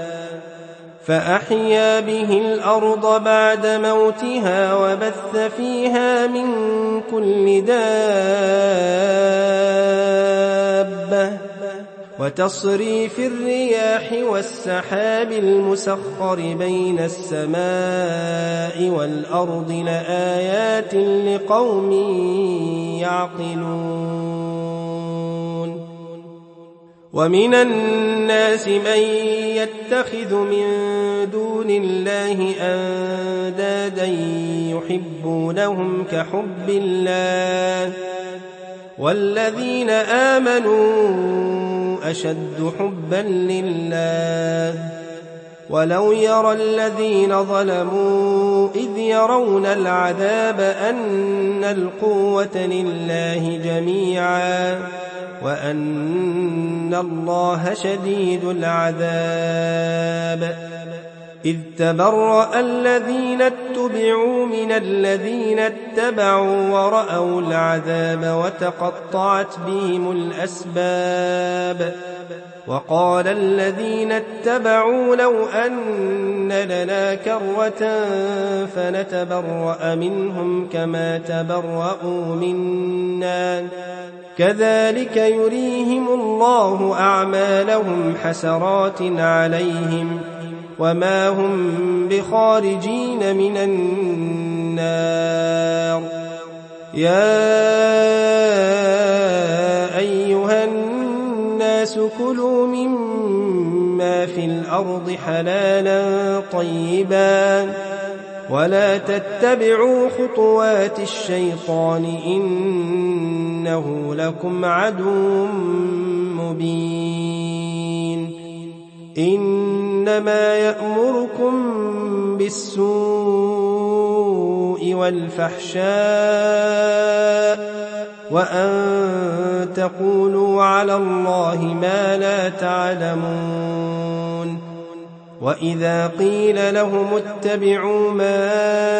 فأحيا به الأرض بعد موتها وبث فيها من كل دابة وتصريف الرياح والسحاب المسخر بين السماء والأرض لآيات لقوم يعقلون ومن الناس من يتخذ من دون الله أندادا يحبونهم كحب الله والذين آمنوا أشد حبا لله ولو يرى الذين ظلموا إذ يرون العذاب أن القوة لله جميعا وأن الله شديد العذاب إذ تبرأ الذين اتبعوا من الذين اتبعوا ورأوا العذاب وتقطعت بهم الأسباب وقال الذين اتبعوا لو أن لنا كرة فنتبرأ منهم كما تبرؤوا منا كذلك يريهم الله أعمالهم حسرات عليهم وما هم بخارجين من النار. يا أيها الناس كلوا مما في الأرض حلالا طيبا ولا تتبعوا خطوات الشيطان إنه لكم عدو مبين. إنما يأمركم بالسوء والفحشاء وأن تقولوا على الله ما لا تعلمون. وإذا قيل لهم اتبعوا ما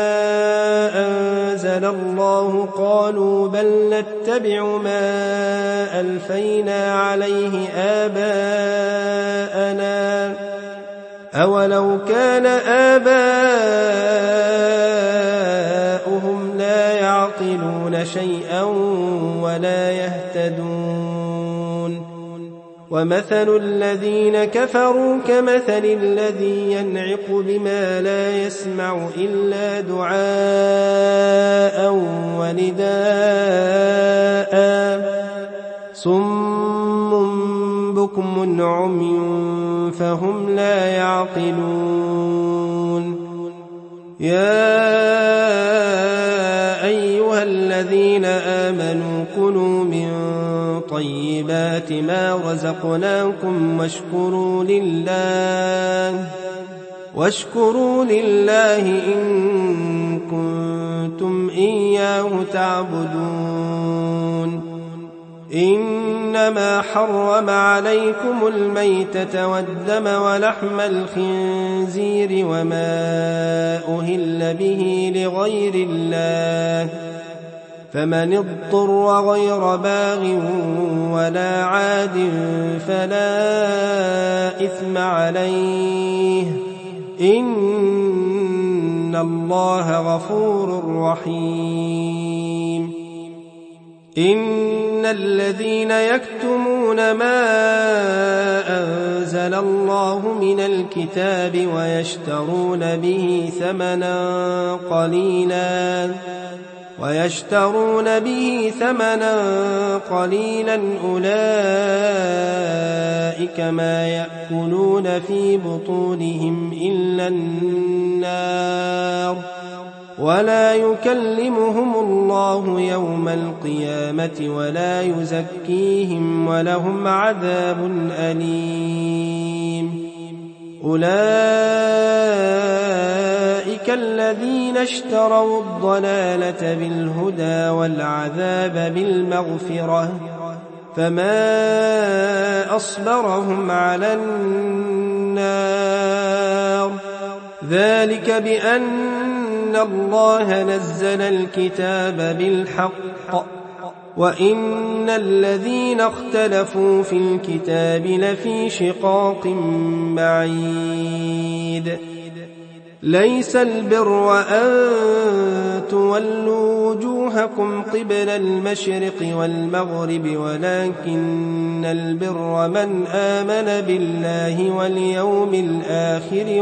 أنزل الله قالوا بل نتبع ما ألفينا عليه آباءنا أولو كان آباؤهم لا يعقلون شيئا ولا يهتدون. ومثل الذين كفروا كمثل الذي ينعق بما لا يسمع إلا دعاء ونداء صم بكم عمي فهم لا يعقلون. يا أيها الذين آمنوا كلوا من طيبات ما رزقناكم واشكروا لله واشكروا لله إن كنتم إياه تعبدون. إنما حرم عليكم الميتة والدم ولحم الخنزير وما أهل به لغير الله فمن اضطر غير باغ ولا عاد فلا إثم عليه إن الله غفور رحيم. إن الذين يكتمون ما أنزل الله من الكتاب ويشترون به ثمنا قليلا ويشترون به ثمنا قليلا أولئك ما يأكلون في بطونهم إلا النار ولا يكلمهم الله يوم القيامة ولا يزكيهم ولهم عذاب أليم. أولئك الذين اشتروا الضلالة بالهدى والعذاب بالمغفرة فما أصبرهم على النار ذلك بأن الله نزل الكتاب بالحق وإن الذين اختلفوا في الكتاب لفي شقاق بعيد. ليس البر أن تولوا وجوهكم قبل المشرق والمغرب ولكن البر من آمن بالله واليوم الآخر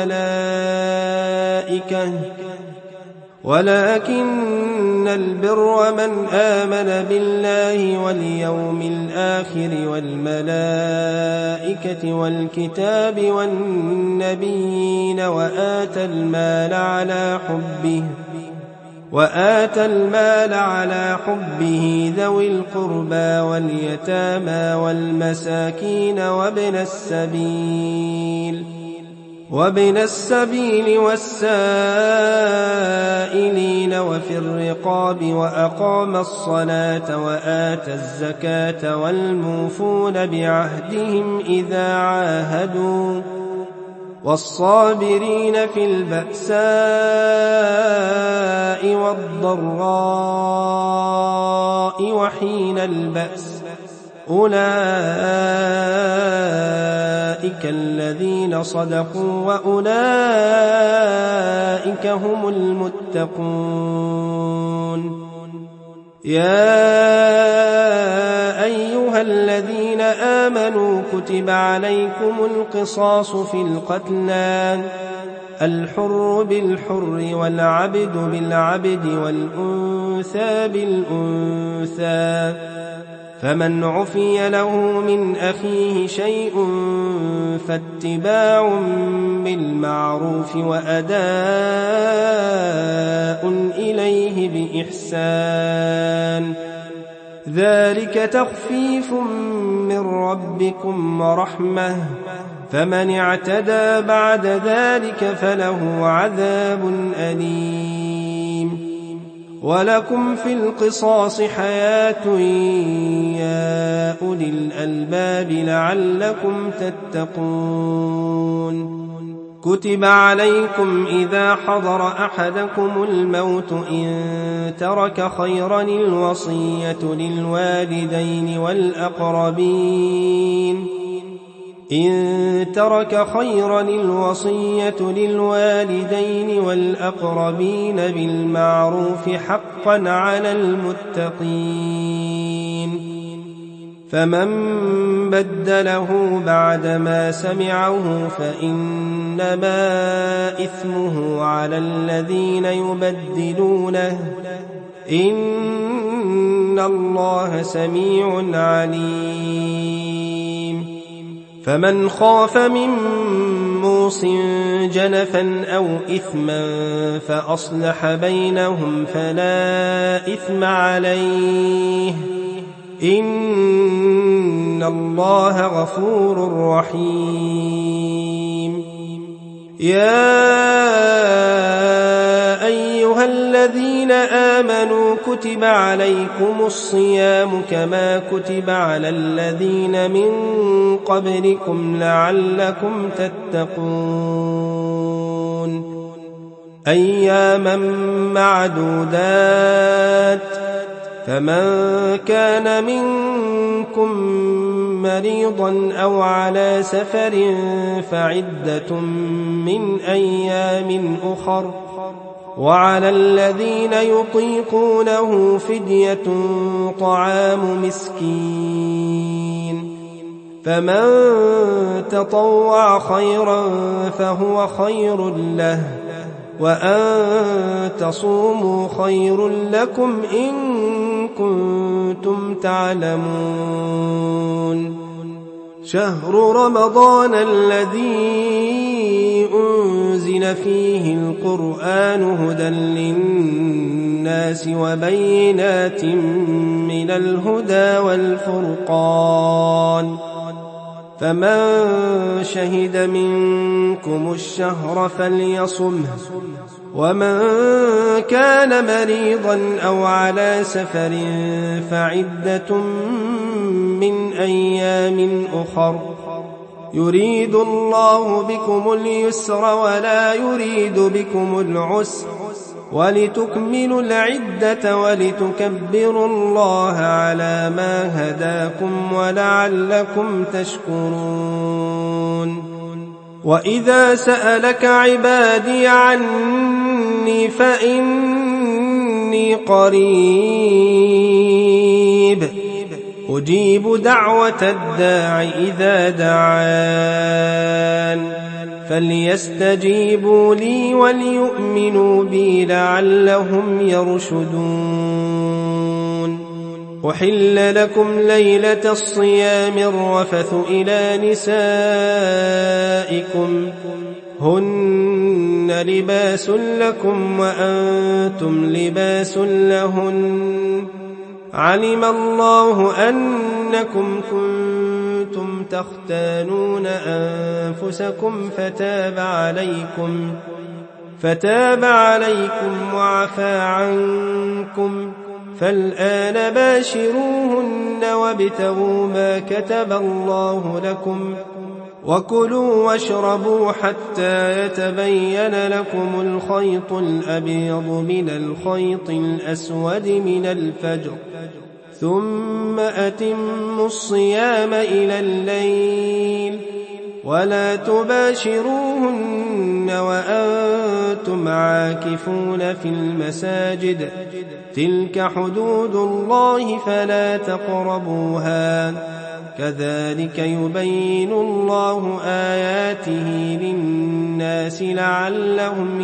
والملائكة ولكن البر من آمن بالله واليوم الآخر والملائكة والكتاب والنبيين وآتى المال على حبه وآتى المال على حبه ذوي القربى واليتامى والمساكين وابن السبيل وابن السبيل والسائلين وفي الرقاب وأقام الصلاة وآتى الزكاة والموفون بعهدهم إذا عاهدوا والصابرين في البأساء والضراء وحين البأس أولئك الذين صدقوا وأولئك هم المتقون. يا أيها الذين آمنوا كتب عليكم القصاص في القتلى، الحر بالحر والعبد بالعبد والأنثى بالأنثى، فمن عفي له من أخيه شيء فاتباع بالمعروف وأداء إليه بإحسان، ذلك تخفيف من ربكم ورحمة، فمن اعتدى بعد ذلك فله عذاب أليم. ولكم في القصاص حياة يا أولي الألباب لعلكم تتقون. كتب عليكم إذا حضر أحدكم الموت إن ترك خيرا الوصية للوالدين والأقربين إن ترك خيرا الوصية للوالدين والأقربين بالمعروف حقا على المتقين. فمن بدله بعدما سمعه فإنما إثمه على الذين يبدلونه، إن الله سميع عليم. فمن خاف من موص جنفا أو إثما فأصلح بينهم فلا إثم عليه، إن الله غفور رحيم. يا أيها الذين آمنوا كتب عليكم الصيام كما كتب على الذين من قبلكم لعلكم تتقون. أياما معدودات، فمن كان منكم مريضا أو على سفر فعدة من أيام أخر، وعلى الذين يطيقونه فدية طعام مسكين، فمن تطوع خيرا فهو خير له، وأن تصوموا خير لكم إن كنتم تعلمون. شهر رمضان الذي أنزل فيه القرآن هدى للناس وبينات من الهدى والفرقان، فمن شهد منكم الشهر فليصمه، ومن كان مريضا أو على سفر فعدة من أيام أخر، يريد الله بكم اليسر ولا يريد بكم العسر، ولتكملوا العدة ولتكبروا الله على ما هداكم ولعلكم تشكرون. وإذا سألك عبادي عني فإني قريب أجيب دعوة الداع إذا دعان، فليستجيبوا لي وليؤمنوا بي لعلهم يرشدون. أحل لكم ليلة الصيام الرفث إلى نسائكم، هن لباس لكم وأنتم لباس لهن، علم الله أنكم كنتم تختانون أنفسكم فتاب عليكم فتاب عليكم وعفى عنكم، فالآن باشروهن وابتغوا ما كتب الله لكم، وكلوا واشربوا حتى يتبين لكم الخيط الأبيض من الخيط الأسود من الفجر، ثم أتموا الصيام إلى الليل ولا تباشروهن وأنتم عاكفون في المساجد تلك حدود الله فلا تقربوها كذلك يبين الله آياته للناس لعلهم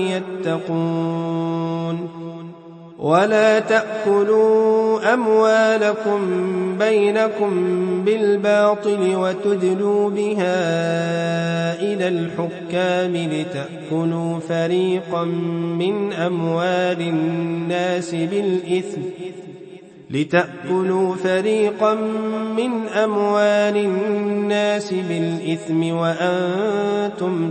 يتقون ولا تأكلوا أموالكم بينكم بالباطل وتدلوا بها إلى الحكام لتأكلوا فريقا من أموال الناس بالإثم لتأكلوا فريقا من أموال الناس بالإثم وأنتم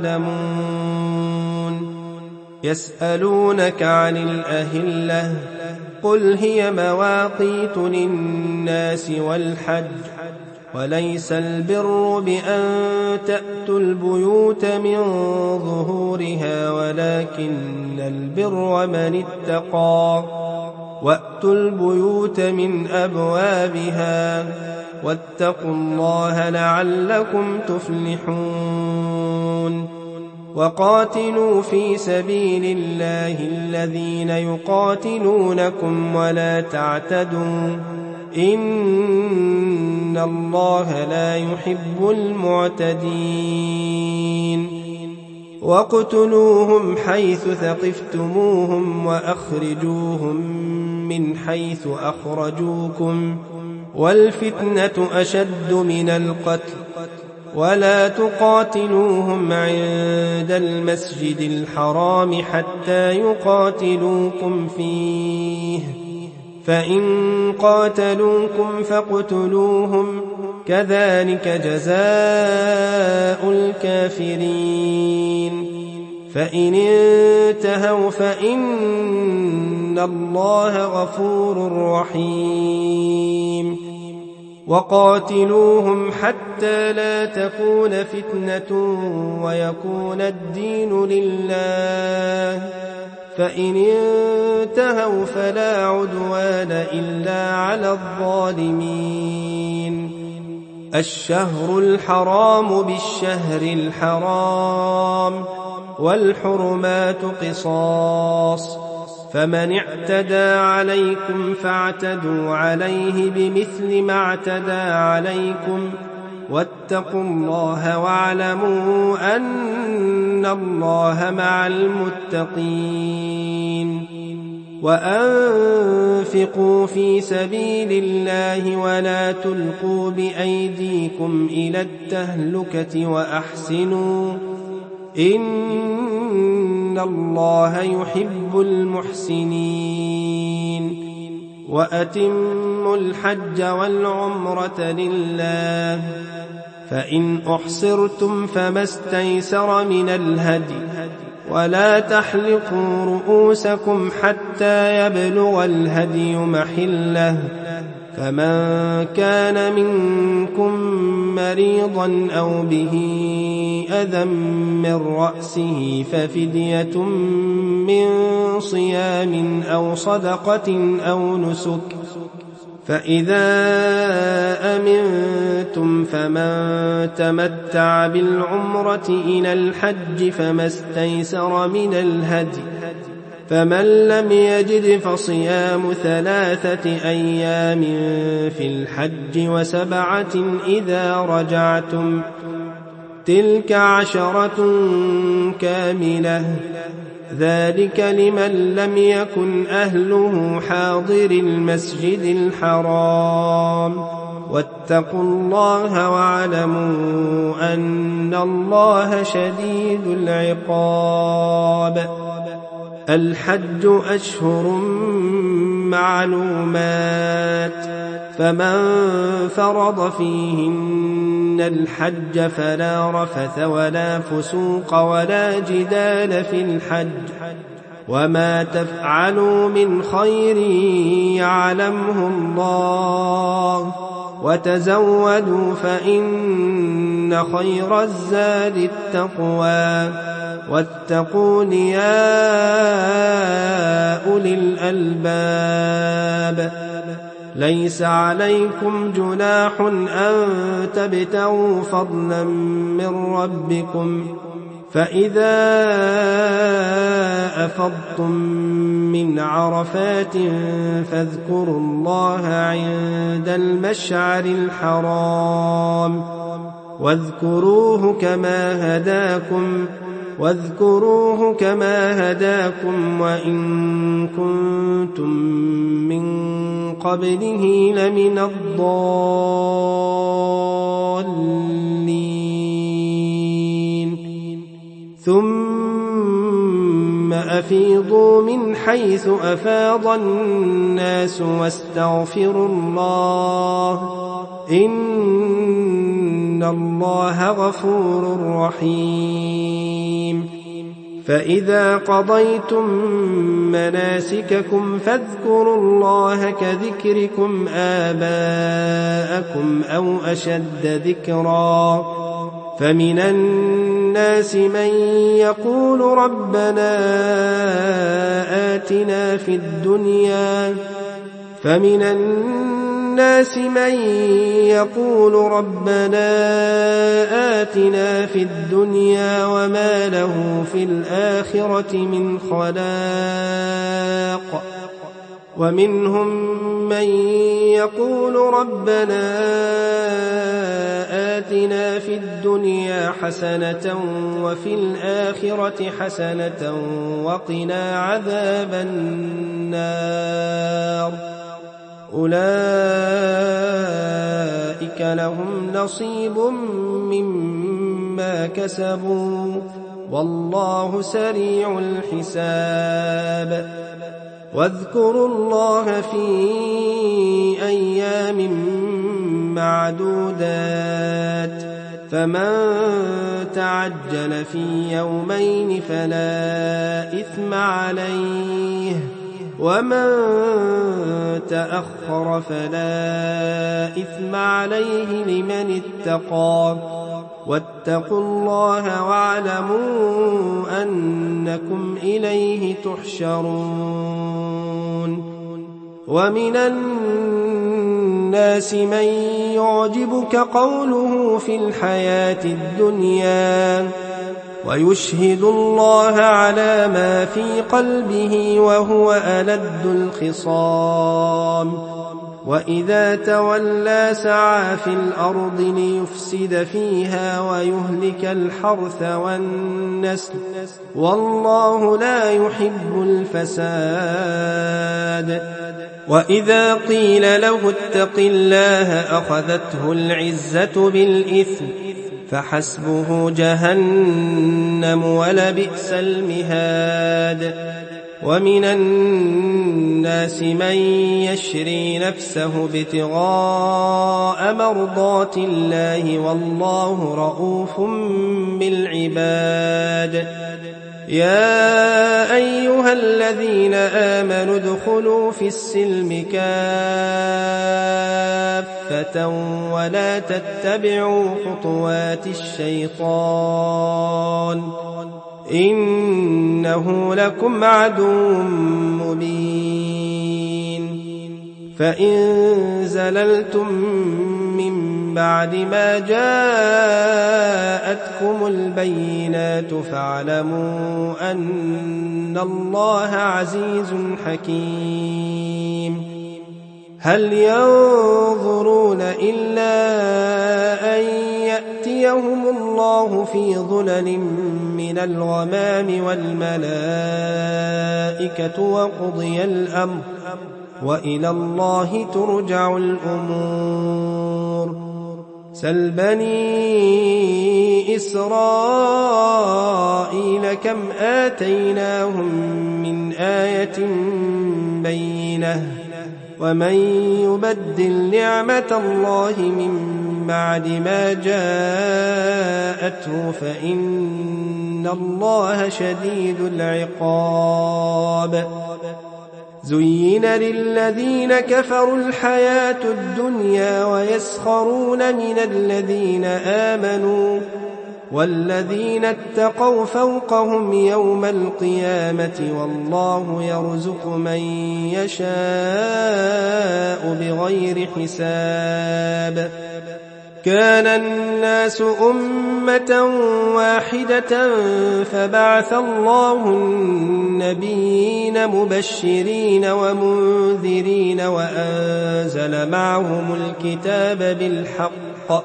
تعلمون يسألونك عن الأهلة قل هي مواقيت للناس والحج وليس البر بأن تأتوا البيوت من ظهورها ولكن البر من اتقى وأتوا البيوت من أبوابها واتقوا الله لعلكم تفلحون وقاتلوا في سبيل الله الذين يقاتلونكم ولا تعتدوا إن الله لا يحب المعتدين واقتلوهم حيث ثقفتموهم وأخرجوهم من حيث أخرجوكم والفتنة أشد من القتل ولا تقاتلوهم عند المسجد الحرام حتى يقاتلوكم فيه فإن قاتلوكم فاقتلوهم كذلك جزاء الكافرين فإن انتهوا فإن الله غفور رحيم وقاتلوهم حتى لا تكون فتنة ويكون الدين لله فإن انتهوا فلا عدوان إلا على الظالمين الشهر الحرام بالشهر الحرام والحرمات قصاص فمن اعتدى عليكم فاعتدوا عليه بمثل ما اعتدى عليكم واتقوا الله واعلموا أن الله مع المتقين وأنفقوا في سبيل الله ولا تلقوا بأيديكم إلى التهلكة وأحسنوا إن الله يحب المحسنين وأتموا الحج والعمرة لله فإن أحصرتم فما استيسر من الهدي ولا تحلقوا رؤوسكم حتى يبلغ الهدي محله فمن كان منكم مريضا أو به أذى من رأسه ففدية من صيام أو صدقة أو نسك فإذا أمنتم فمن تمتع بالعمرة إلى الحج فما استيسر من الهدي فمن لم يجد فصيام ثلاثة أيام في الحج وسبعة إذا رجعتم تلك عشرة كاملة ذلك لمن لم يكن أهله حاضر المسجد الحرام واتقوا الله واعلموا أن الله شديد العقاب الحج أشهر معلومات فمن فرض فيهن الحج فلا رفث ولا فسوق ولا جدال في الحج وما تفعلوا من خير يعلمه الله وتزودوا فإن خير الزاد التقوى واتقون يا أولي الألباب ليس عليكم جناح أن تبتغوا فضلا من ربكم فإذا أفضتم من عرفات فاذكروا الله عند المشعر الحرام واذكروه كما هداكم واذكروه كما هداكم وإن كنتم من قبله لمن الضالين ثم أفيضوا من حيث أفاض الناس واستغفروا الله إن الله غفور رحيم فإذا قضيتم مناسككم فاذكروا الله كذكركم آباءكم أو أشد ذكرا فمن الناس من يقول ربنا آتنا في الدنيا فمن الناس من يقول ربنا آتنا في الدنيا وما له في الآخرة من خلاق ومنهم من يقول ربنا آتنا في الدنيا حسنة وفي الآخرة حسنة وقنا عذاب النار أولئك لهم نصيب مما كسبوا والله سريع الحساب واذكروا الله في أيام معدودات فمن تعجل في يومين فلا إثم عليه ومن تأخر فلا إثم عليه لمن اتقى واتقوا الله واعلموا أنكم إليه تحشرون ومن الناس من يعجبك قوله في الحياة الدنيا ويشهد الله على ما في قلبه وهو ألد الخصام وإذا تولى سعى في الأرض ليفسد فيها ويهلك الحرث والنسل والله لا يحب الفساد وإذا قيل له اتق الله أخذته العزة بالإثم فحسبه جهنم ولبئس المهاد ومن الناس من يشري نفسه ابتغاء مرضات الله والله رؤوف بالعباد يا أيها الذين آمنوا ادخلوا في السلم كافة ولا تتبعوا خطوات الشيطان إنه لكم عدو مبين فإن زللتم من بعد ما جاءتكم البينات فاعلموا أن الله عزيز حكيم هل ينظرون إلا أن يأتيهم الله في ظلل من الغمام والملائكة وقضي الأمر وإلى الله ترجع الأمور سل بني إسرائيل كم آتيناهم من آية بينة ومن يبدل نعمة الله من بعد ما جاءته فإن الله شديد العقاب زين للذين كفروا الحياة الدنيا ويسخرون من الذين آمنوا والذين اتقوا فوقهم يوم القيامة والله يرزق من يشاء بغير حساب. كان الناس أمة واحدة فبعث الله النبيين مبشرين ومنذرين وأنزل معهم الكتاب بالحق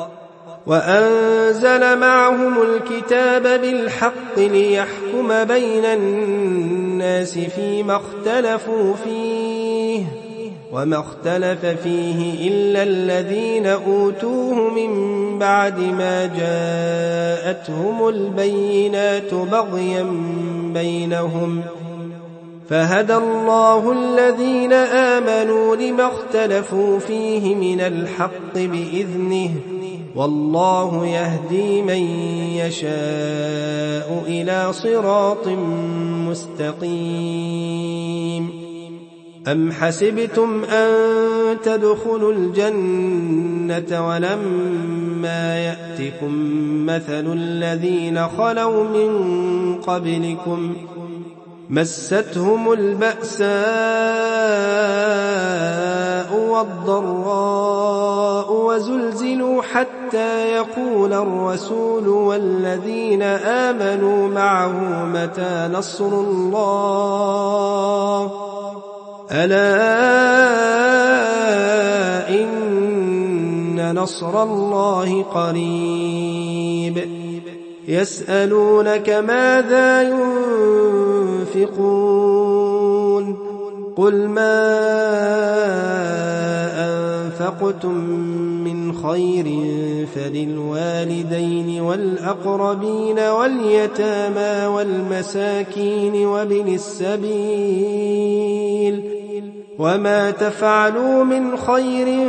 وأنزل معهم الكتاب بالحق ليحكم بين الناس فيما اختلفوا فيه وما اختلف فيه إلا الذين أوتوه من بعد ما جاءتهم البينات بغيا بينهم فهدى الله الذين آمنوا لما اختلفوا فيه من الحق بإذنه والله يهدي من يشاء إلى صراط مستقيم. أم حسبتم أن تدخلوا الجنة ولما يأتكم مثل الذين خلوا من قبلكم مستهم البأساء والضراء وزلزلوا حتى يقول الرسول والذين آمنوا معه متى نصر الله ألا إن نصر الله قريب. يسألونك ماذا ينفقون قل ما أنفقتم من خير فللوالدين والأقربين واليتامى والمساكين وابن السبيل وما تفعلوا من خير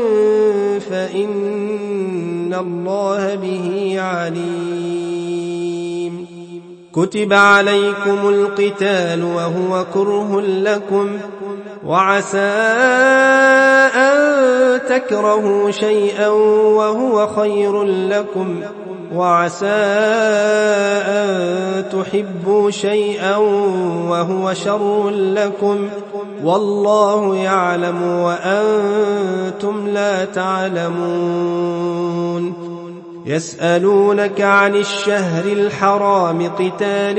فإن الله به عليم. كتب عليكم القتال وهو كره لكم وعسى أن تكرهوا شيئا وهو خير لكم وعسى أن تحبوا شيئا وهو شر لكم والله يعلم وأنتم لا تعلمون. يسألونك عن الشهر الحرام قتال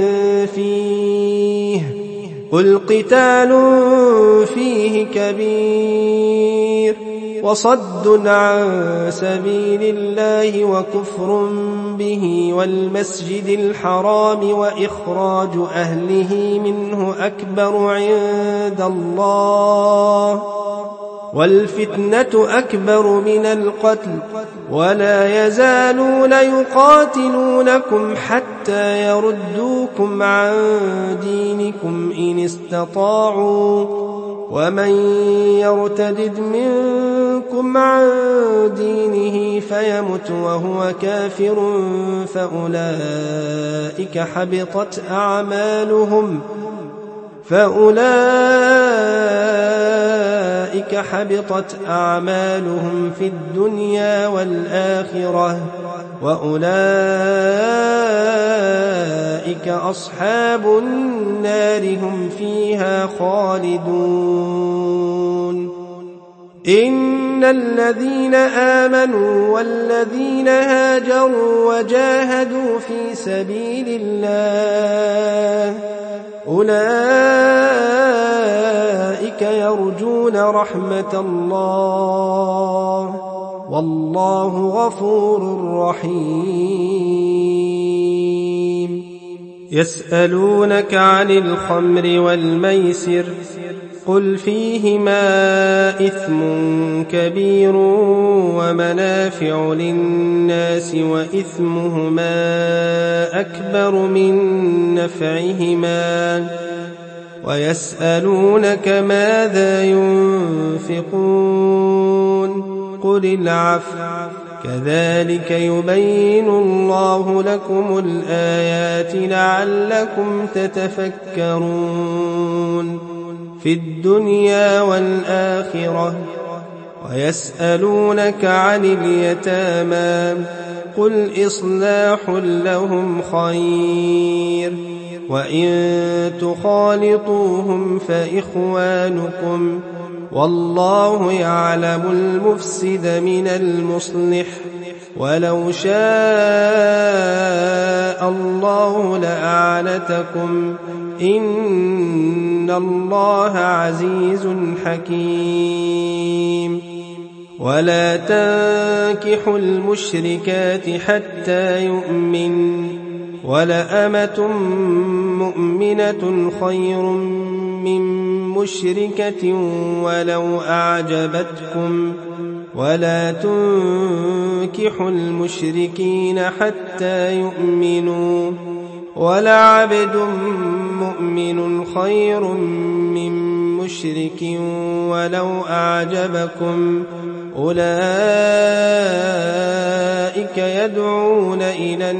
فيه قل قتال فيه كبير وصد عن سبيل الله وكفر به والمسجد الحرام وإخراج أهله منه أكبر عند الله والفتنة أكبر من القتل ولا يزالون يقاتلونكم حتى يردوكم عن دينكم إن استطاعوا ومن يرتد منكم عن دينه فيمت وهو كافر فأولئك حبطت أعمالهم فأولئك حبطت أعمالهم في الدنيا والآخرة وأولئك أصحاب النار هم فيها خالدون. إن الذين آمنوا والذين هاجروا وجاهدوا في سبيل الله أولئك يرجون رحمة الله والله غفور رحيم. يسألونك عن الخمر والميسر قل فيهما إثم كبير ومنافع للناس وإثمهما أكبر من نفعهما ويسألونك ماذا ينفقون قل العفو كذلك يبين الله لكم الآيات لعلكم تتفكرون في الدنيا والآخرة. ويسألونك عن اليتامى قل إصلاح لهم خير وإن تخالطوهم فإخوانكم والله يعلم المفسد من المصلح ولو شاء الله لأعنتكم إن الله عزيز حكيم ولا تنكحوا المشركات حتى يؤمن ولأمة مؤمنة خير من مشركة ولو أعجبتكم ولا تنكحوا المشركين حتى يؤمنوا ولعبد مؤمن خير من مشرك ولو أعجبكم أولئك يدعون إلى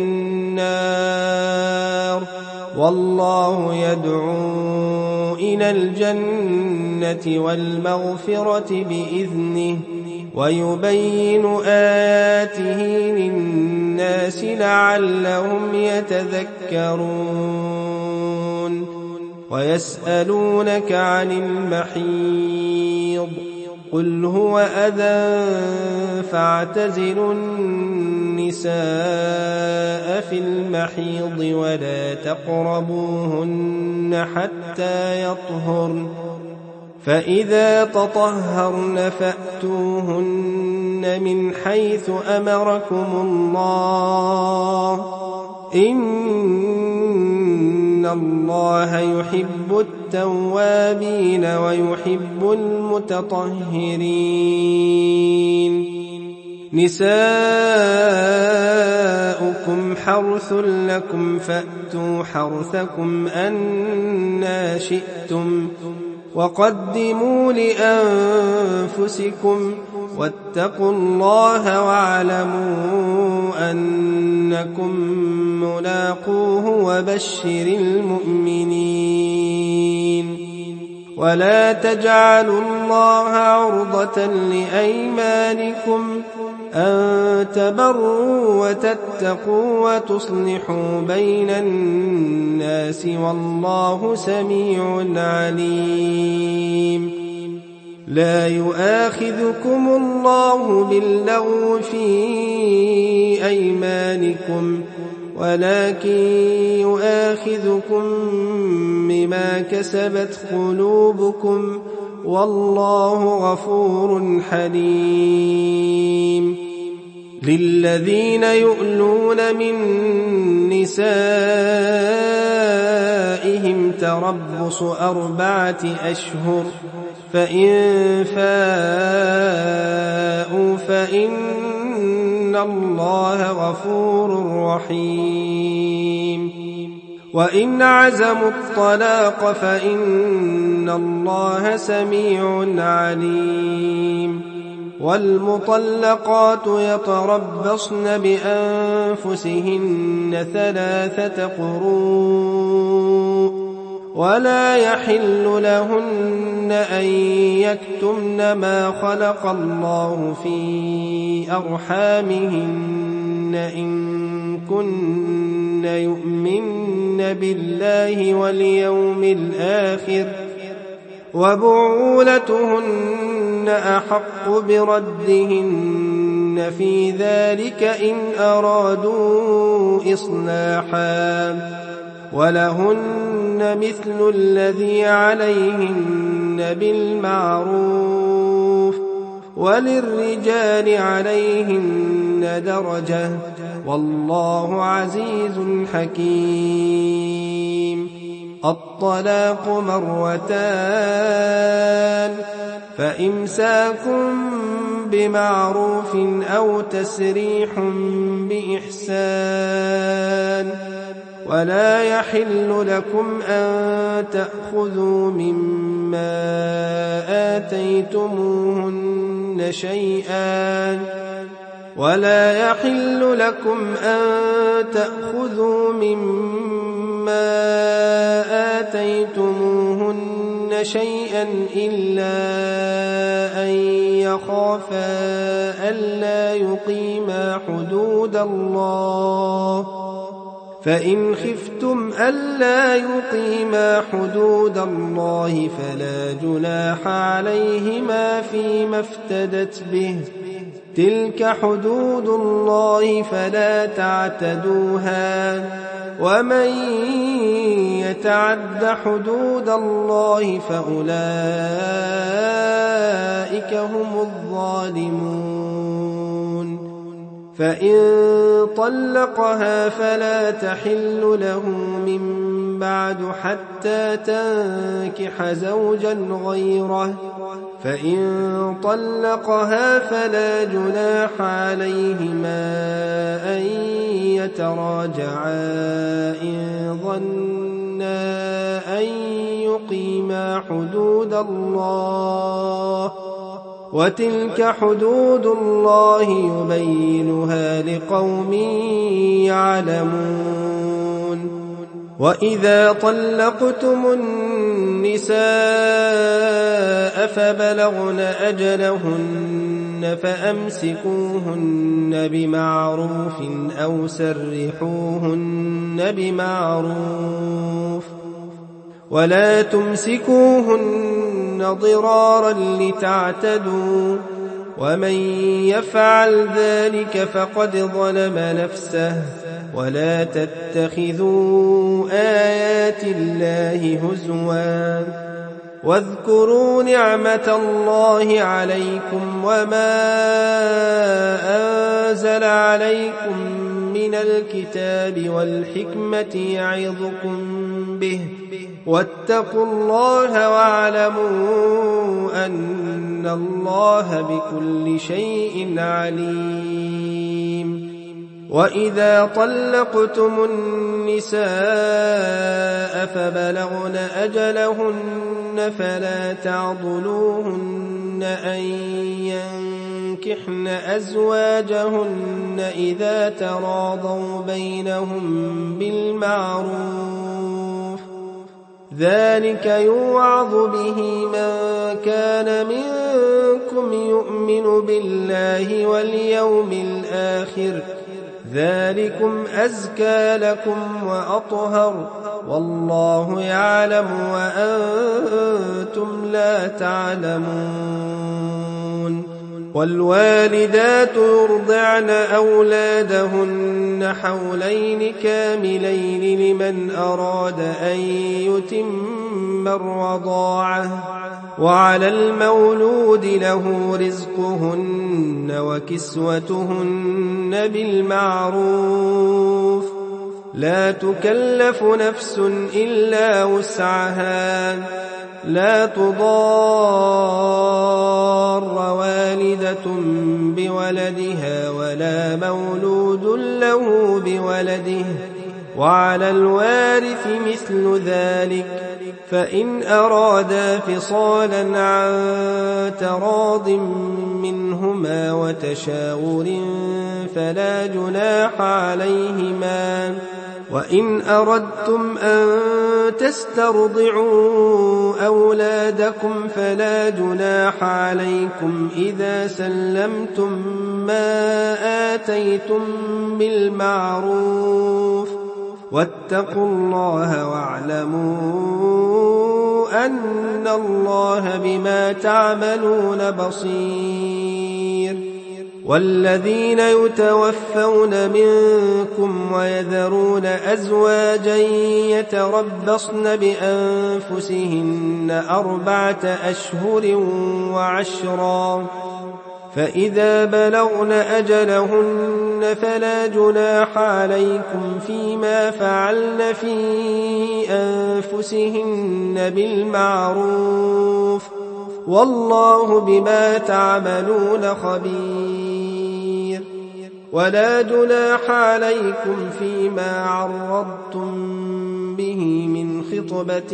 النار والله يدعو إلى الجنة والمغفرة بإذنه ويبين آياته للناس لعلهم يتذكرون ويسألونك عن المحيض قل هو أذى فاعتزلوا النساء في المحيض ولا تقربوهن حتى يطهرن فإذا تطهرن فأتوهن من حيث أمركم الله إن الله يحب التوابين ويحب المتطهرين نساؤكم حرث لكم فأتوا حرثكم أنى شئتم وقدموا لأنفسكم واتقوا الله واعلموا أنكم ملاقوه وبشر المؤمنين ولا تجعلوا الله عرضة لأيمانكم أن تبروا وتتقوا وتصلحوا بين الناس والله سميع عليم لا يؤاخذكم الله باللغو في أيمانكم ولكن يؤاخذكم بما كسبت قلوبكم والله غفور حليم للذين يؤلون من نسائهم تربص أربعة أشهر فإن فاءوا فإن الله غفور رحيم وإن عزموا الطلاق فإن الله سميع عليم والمطلقات يتربصن بأنفسهن ثلاثة قروء ولا يحل لهن أن يكتمن ما خلق الله في أرحامهن إن كن يؤمن بالله واليوم الآخر وبعولتهن أحق بردهن في ذلك إن أرادوا إصلاحا ولهن مثل الذي عليهن بالمعروف وللرجال عليهن درجة والله عزيز حكيم الطلاق مرتان فإمساك بمعروف أو تسريح بإحسان ولا يحل لكم أن تأخذوا مما آتيتموهن شيئا ولا يحل لكم أن تأخذوا مما مما آتيتموهن شيئا إلا أن يخافا ألا يقيما حدود الله، فإن خفتم ألا يقيما حدود الله فلا جناح عليهما فيما افتدت به، تلك حدود الله فلا تعتدوها، ومن يتعد حدود الله فأولئك هم الظالمون. فإن طلقها فلا تحل له من بعد حتى تنكح زوجا غيره، فإن طلقها فلا جناح عليهما أن يتراجعا إن ظنا أن يقيما حدود الله، وتلك حدود الله يبينها لقوم يعلمون. وإذا طلقتم النساء فبلغن أجلهن فأمسكوهن بمعروف أو سرحوهن بمعروف، ولا تمسكوهن ضرارا لتعتدوا، ومن يفعل ذلك فقد ظلم نفسه. ولا تتخذوا آيات الله هزوا، واذكروا نعمة الله عليكم وما أنزل عليكم من الكتاب والحكمة يعظكم به، واتقوا الله واعلموا أن الله بكل شيء عليم. وإذا طلقتم النساء فبلغن أجلهن فلا تعضلوهن أن ينكحن أزواجهن إذا تراضوا بينهم بالمعروف، ذلك يوعظ به من كان منكم يؤمن بالله واليوم الآخر، ذلكم أزكى لكم وأطهر، والله يعلم وأنتم لا تعلمون. والوالدات يرضعن أولادهن حولين كاملين لمن أراد أن يتم الرضاعة، وعلى المولود له رزقهن وكسوتهن بالمعروف، لا تكلف نفس إلا وسعها، لا تضار والدة بولدها ولا مولود له بولده، وعلى الوارث مثل ذلك، فإن أرادا فصالا عن تراض منهما وتشاور فلا جناح عليهما. وإن أردتم أن تسترضعوا أولادكم فلا جناح عليكم إذا سلمتم ما آتيتم بالمعروف، واتقوا الله واعلموا أن الله بما تعملون بصير. والذين يتوفون منكم ويذرون أزواجا يتربصن بأنفسهن أربعة أشهر وعشرا، فإذا بلغن أجلهن فلا جناح عليكم فيما فعلن في أنفسهن بالمعروف، والله بما تعملون خبير. ولا جناح عليكم فيما عرضتم به من خطبة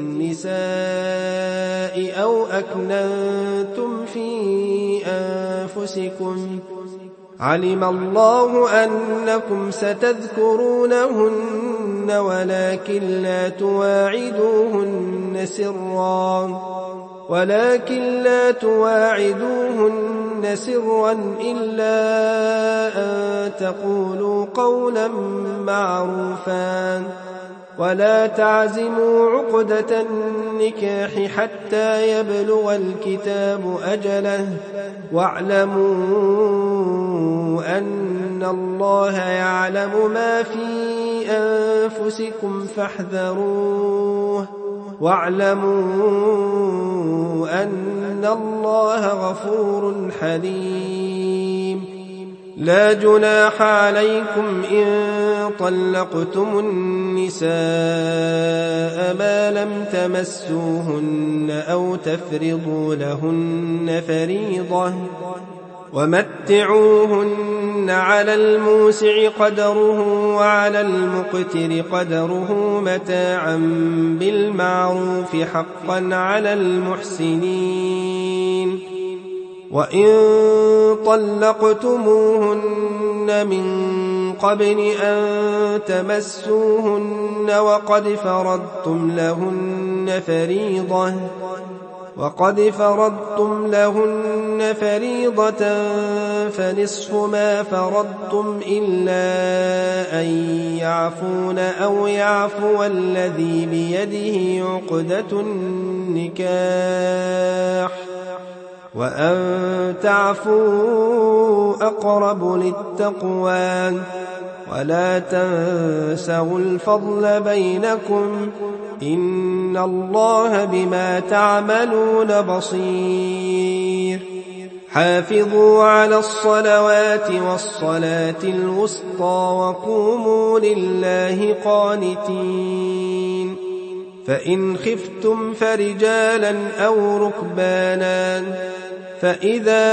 النساء أو أكننتم في أنفسكم، علم الله أنكم ستذكرونهن ولكن لا تواعدوهن سرا ولكن لا تواعدوهن سرا إلا أن تقولوا قولا معروفا ولا تعزموا عقدة النكاح حتى يبلغ الكتاب أجله واعلموا أن الله يعلم ما في أنفسكم فاحذروه واعلموا أن الله غفور حليم. لا جناح عليكم إن طلقتم النساء ما لم تمسوهن أو تفرضوا لهن فريضة ومتعوهن على الموسع قدره وعلى المقتر قدره متاعا بالمعروف حقا على المحسنين. وإن طلقتموهن من قبل أن تمسوهن وقد فرضتم لهن فريضة وقد فرضتم لهن فريضة فنصف ما فرضتم إلا أن يعفون أو يعفو الذي بيده عقدة النكاح وأن تعفوا أقرب للتقوى ولا تنسوا الفضل بينكم إن الله بما تعملون بصير. حافظوا على الصلوات والصلاة الوسطى وقوموا لله قانتين. فإن خفتم فرجالا أو ركبانا فإذا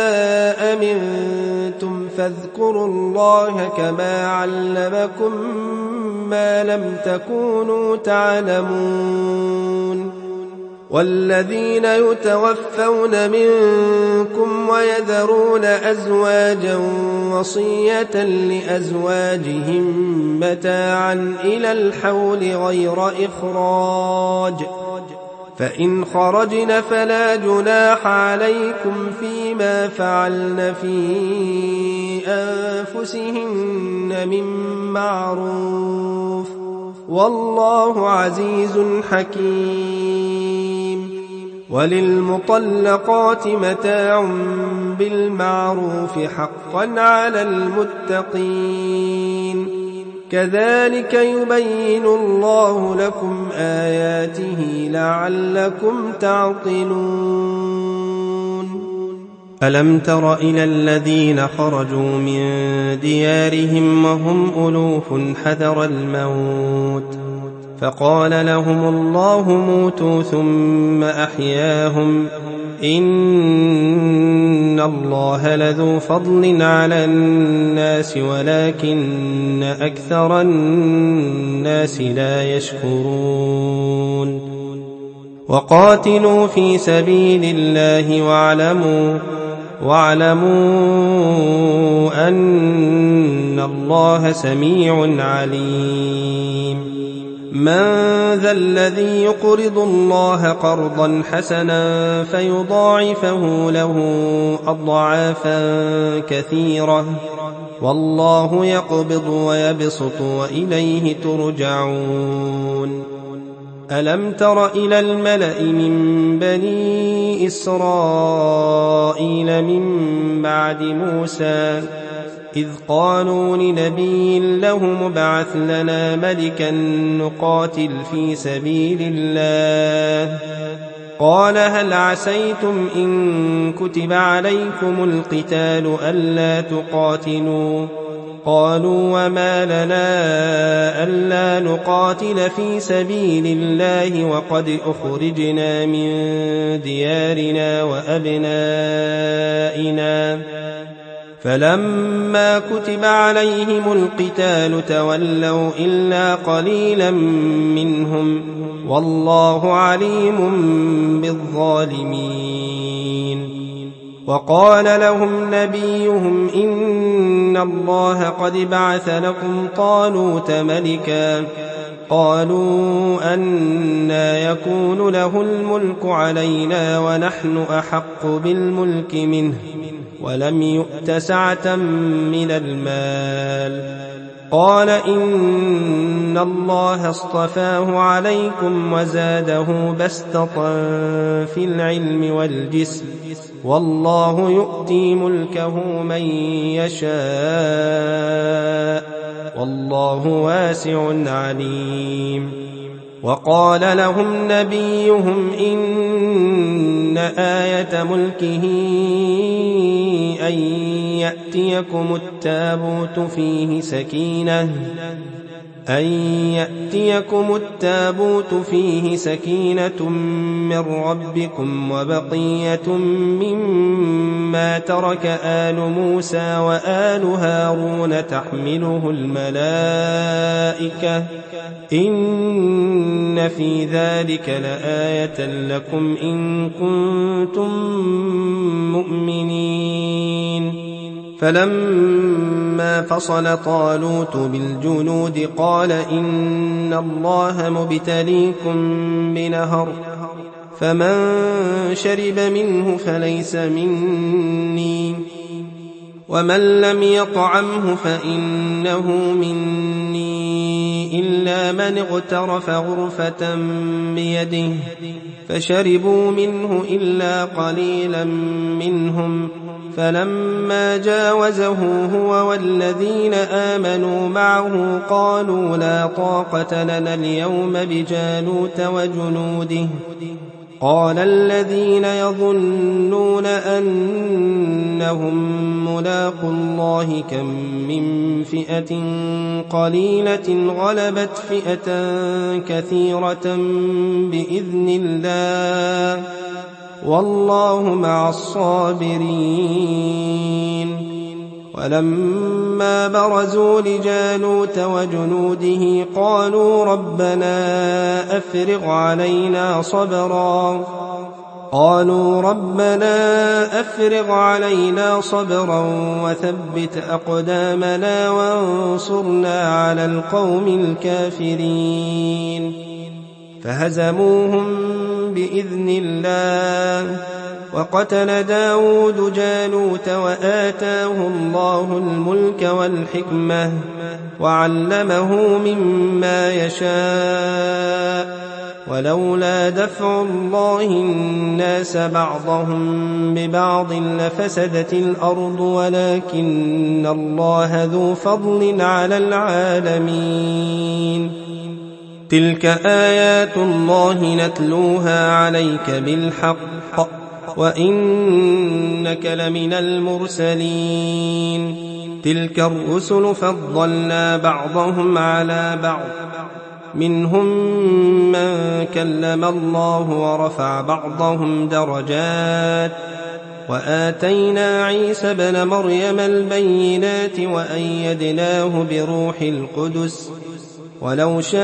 أمنتم فاذكروا الله كما علمكم ما لم تكونوا تعلمون. والذين يتوفون منكم ويذرون أزواجا وصية لأزواجهم متاعا إلى الحول غير إخراج فإن خرجن فلا جناح عليكم فيما فعلن في أنفسهن من معروف والله عزيز حكيم. وللمطلقات متاع بالمعروف حقا على المتقين. كذلك يبين الله لكم آياته لعلكم تعقلون. ألم تر إلى الذين خرجوا من ديارهم وهم ألوف حذر الموت فقال لهم الله موتوا ثم أحياهم إن الله لذو فضل على الناس ولكن أكثر الناس لا يشكرون. وقاتلوا في سبيل الله واعلموا واعلموا أن الله سميع عليم. من ذا الذي يقرض الله قرضا حسنا فيضاعفه له أضعافا كثيرة والله يقبض ويبسط وإليه ترجعون. ألم تر إلى الملأ من بني إسرائيل من بعد موسى إذ قالوا لنبي له مبعث لنا ملكا نقاتل في سبيل الله قال هل عسيتم إن كتب عليكم القتال ألا تقاتلوا قالوا وما لنا ألا نقاتل في سبيل الله وقد أخرجنا من ديارنا وأبنائنا فلما كتب عليهم القتال تولوا إلا قليلا منهم والله عليم بالظالمين. وقال لهم نبيهم إن الله قد بعث لكم طالوت ملكا قالوا أنى يكون له الملك علينا ونحن أحق بالملك منه ولم يؤت سعة من المال قال إن الله اصطفاه عليكم وزاده بسطة في العلم والجسم والله يؤتي ملكه من يشاء والله واسع عليم. وقال لهم نبيهم إن آية ملكه أن يأتيكم التابوت فيه سكينة أن يأتيكم التابوت فيه سكينة من ربكم وبقية مما ترك آل موسى وآل هارون تحمله الملائكة إن في ذلك لآية لكم إن كنتم مؤمنين. فلما فصل طالوت بالجنود قال إن الله مبتليكم بنهر فمن شرب منه فليس مني ومن لم يطعمه فإنه مني إلا من اغترف غرفة بيده فشربوا منه إلا قليلا منهم فلما جاوزه هو والذين آمنوا معه قالوا لا طاقة لنا اليوم بجالوت وجنوده قال الذين يظنون أنهم ملاقوا الله كم من فئة قليلة غلبت فئة كثيرة بإذن الله والله مع الصابرين. ولما برزوا لجالوت وجنوده قالوا ربنا أفرغ علينا صبرا قالوا ربنا أفرغ علينا صبرا وثبت أقدامنا وانصرنا على القوم الكافرين. فهزموهم بإذن الله وقتل داود جالوت وآتاه الله الملك والحكمة وعلمه مما يشاء ولولا دفع الله الناس بعضهم ببعض لفسدت الأرض ولكن الله ذو فضل على العالمين. تلك آيات الله نتلوها عليك بالحق وإنك لمن المرسلين. تلك الرسل فضلنا بعضهم على بعض منهم من كلم الله ورفع بعضهم درجات وآتينا عيسى ابن مريم البينات وأيدناه بروح القدس ولو شاء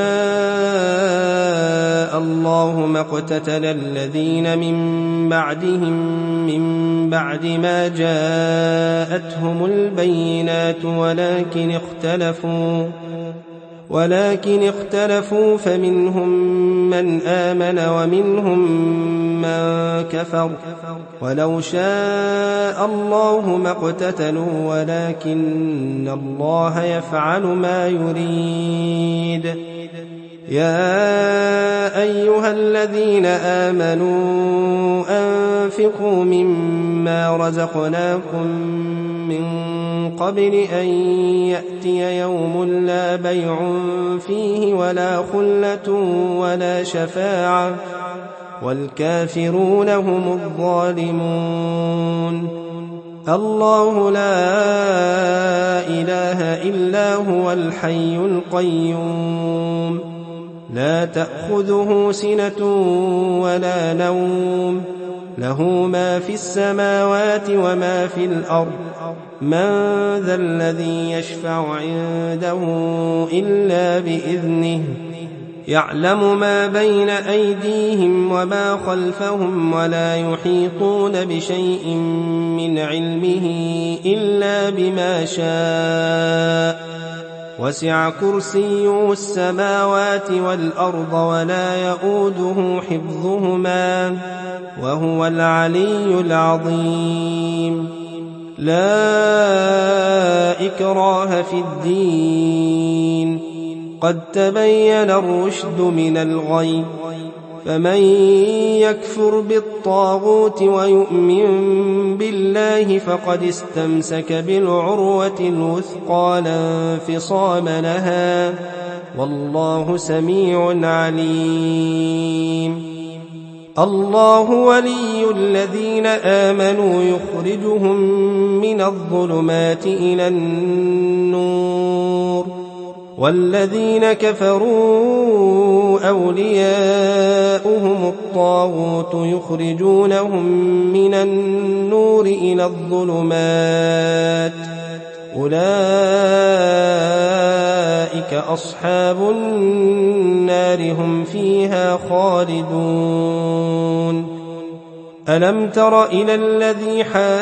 الله ما اقتتل الذين من بعدهم من بعد ما جاءتهم البينات ولكن اختلفوا ولكن اختلفوا فمنهم من آمن ومنهم من كفر ولو شاء الله ما اقتتلوا ولكن الله يفعل ما يريد. يا أيها الذين آمنوا أنفقوا مما رزقناكم من قبل أن يأتي يوم لا بيع فيه ولا خلة ولا شفاعة والكافرون هم الظالمون. الله لا إله إلا هو الحي القيوم لا تأخذه سنة ولا نوم له ما في السماوات وما في الأرض من ذا الذي يشفع عنده إلا بإذنه يعلم ما بين أيديهم وما خلفهم ولا يحيطون بشيء من علمه إلا بما شاء وسع كرسيه السماوات والأرض ولا يؤوده حفظهما وهو العلي العظيم. لا إكراه في الدين قد تبين الرشد من الغي فمن يكفر بالطاغوت ويؤمن بالله فقد استمسك بالعروة الوثقى لا انفصام لها والله سميع عليم. الله ولي الذين آمنوا يخرجهم من الظلمات إلى النور والذين كفروا أولياؤهم الطاغوت يخرجونهم من النور إلى الظلمات أولئك أصحاب النار هم فيها خالدون. ألم تر إلى الذي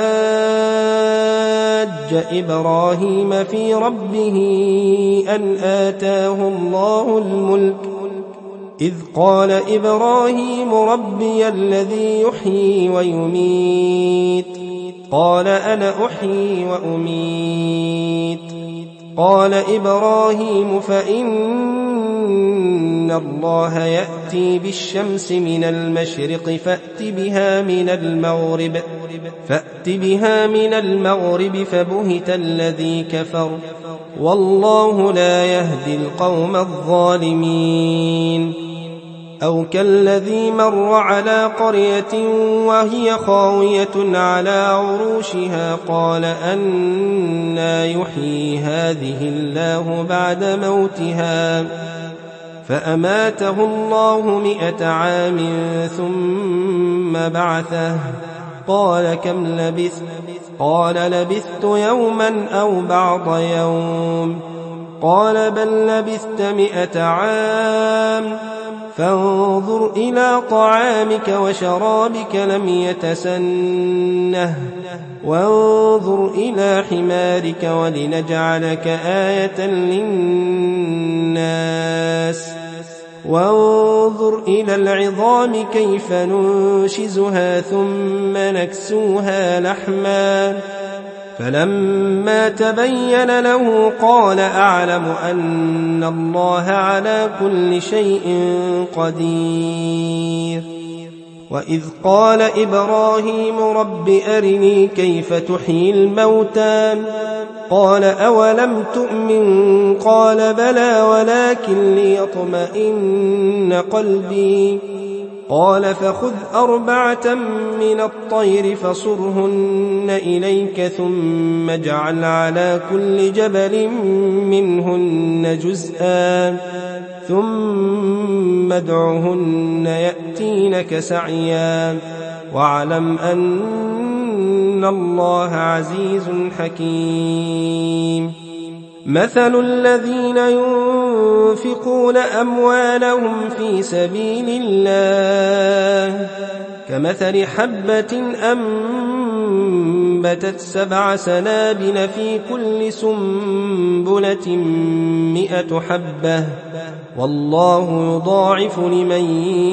حاج إبراهيم في ربه أن آتاه الله الملك إذ قال إبراهيم ربي الذي يحيي ويميت قال أنا أحيي وأميت قال إبراهيم فإن الله يأتي بالشمس من المشرق فأت بها من المغرب فأت بها من المغرب فبهت الذي كفر والله لا يهدي القوم الظالمين. أو كالذي مر على قرية وهي خاوية على عروشها قال أنى يحيي هذه الله بعد موتها فأماته الله مئة عام ثم بعثه قال كم لبثت قال لبثت يوما أو بعض يوم قال بل لبثت مئة عام فانظر إلى طعامك وشرابك لم يتسنه وانظر إلى حمارك ولنجعلك آية للناس وانظر إلى العظام كيف ننشزها ثم نكسوها لحما فلما تبين له قال أعلم أن الله على كل شيء قدير. وإذ قال إبراهيم رب أرني كيف تحيي الموتى قال أولم تؤمن قال بلى ولكن ليطمئن قلبي قال فخذ أربعة من الطير فصرهن إليك ثم اجعل على كل جبل منهن جزءا ثم ادعهن يأتينك سعيا واعلم أن الله عزيز حكيم. مثل الذين ينفقون أموالهم في سبيل الله كمثل حبة أنبتت سبع سنابل في كل سنبلة مئة حبة والله يضاعف لمن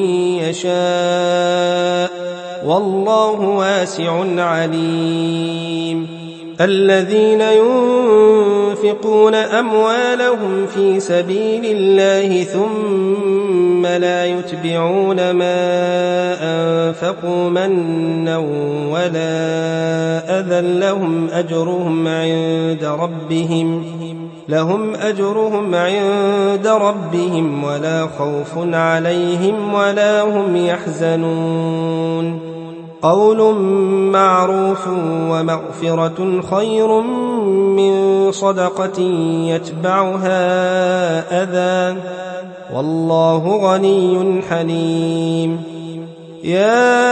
يشاء والله واسع عليم. الذين ينفقون أموالهم في سبيل الله ثم لا يتبعون ما أنفقوا منا ولا أذى لهم أجرهم عند ربهم لهم أجرهم عند ربهم ولا خوف عليهم ولا هم يحزنون. قول معروف ومغفرة خير من صدقة يتبعها أذى والله غني حليم. يا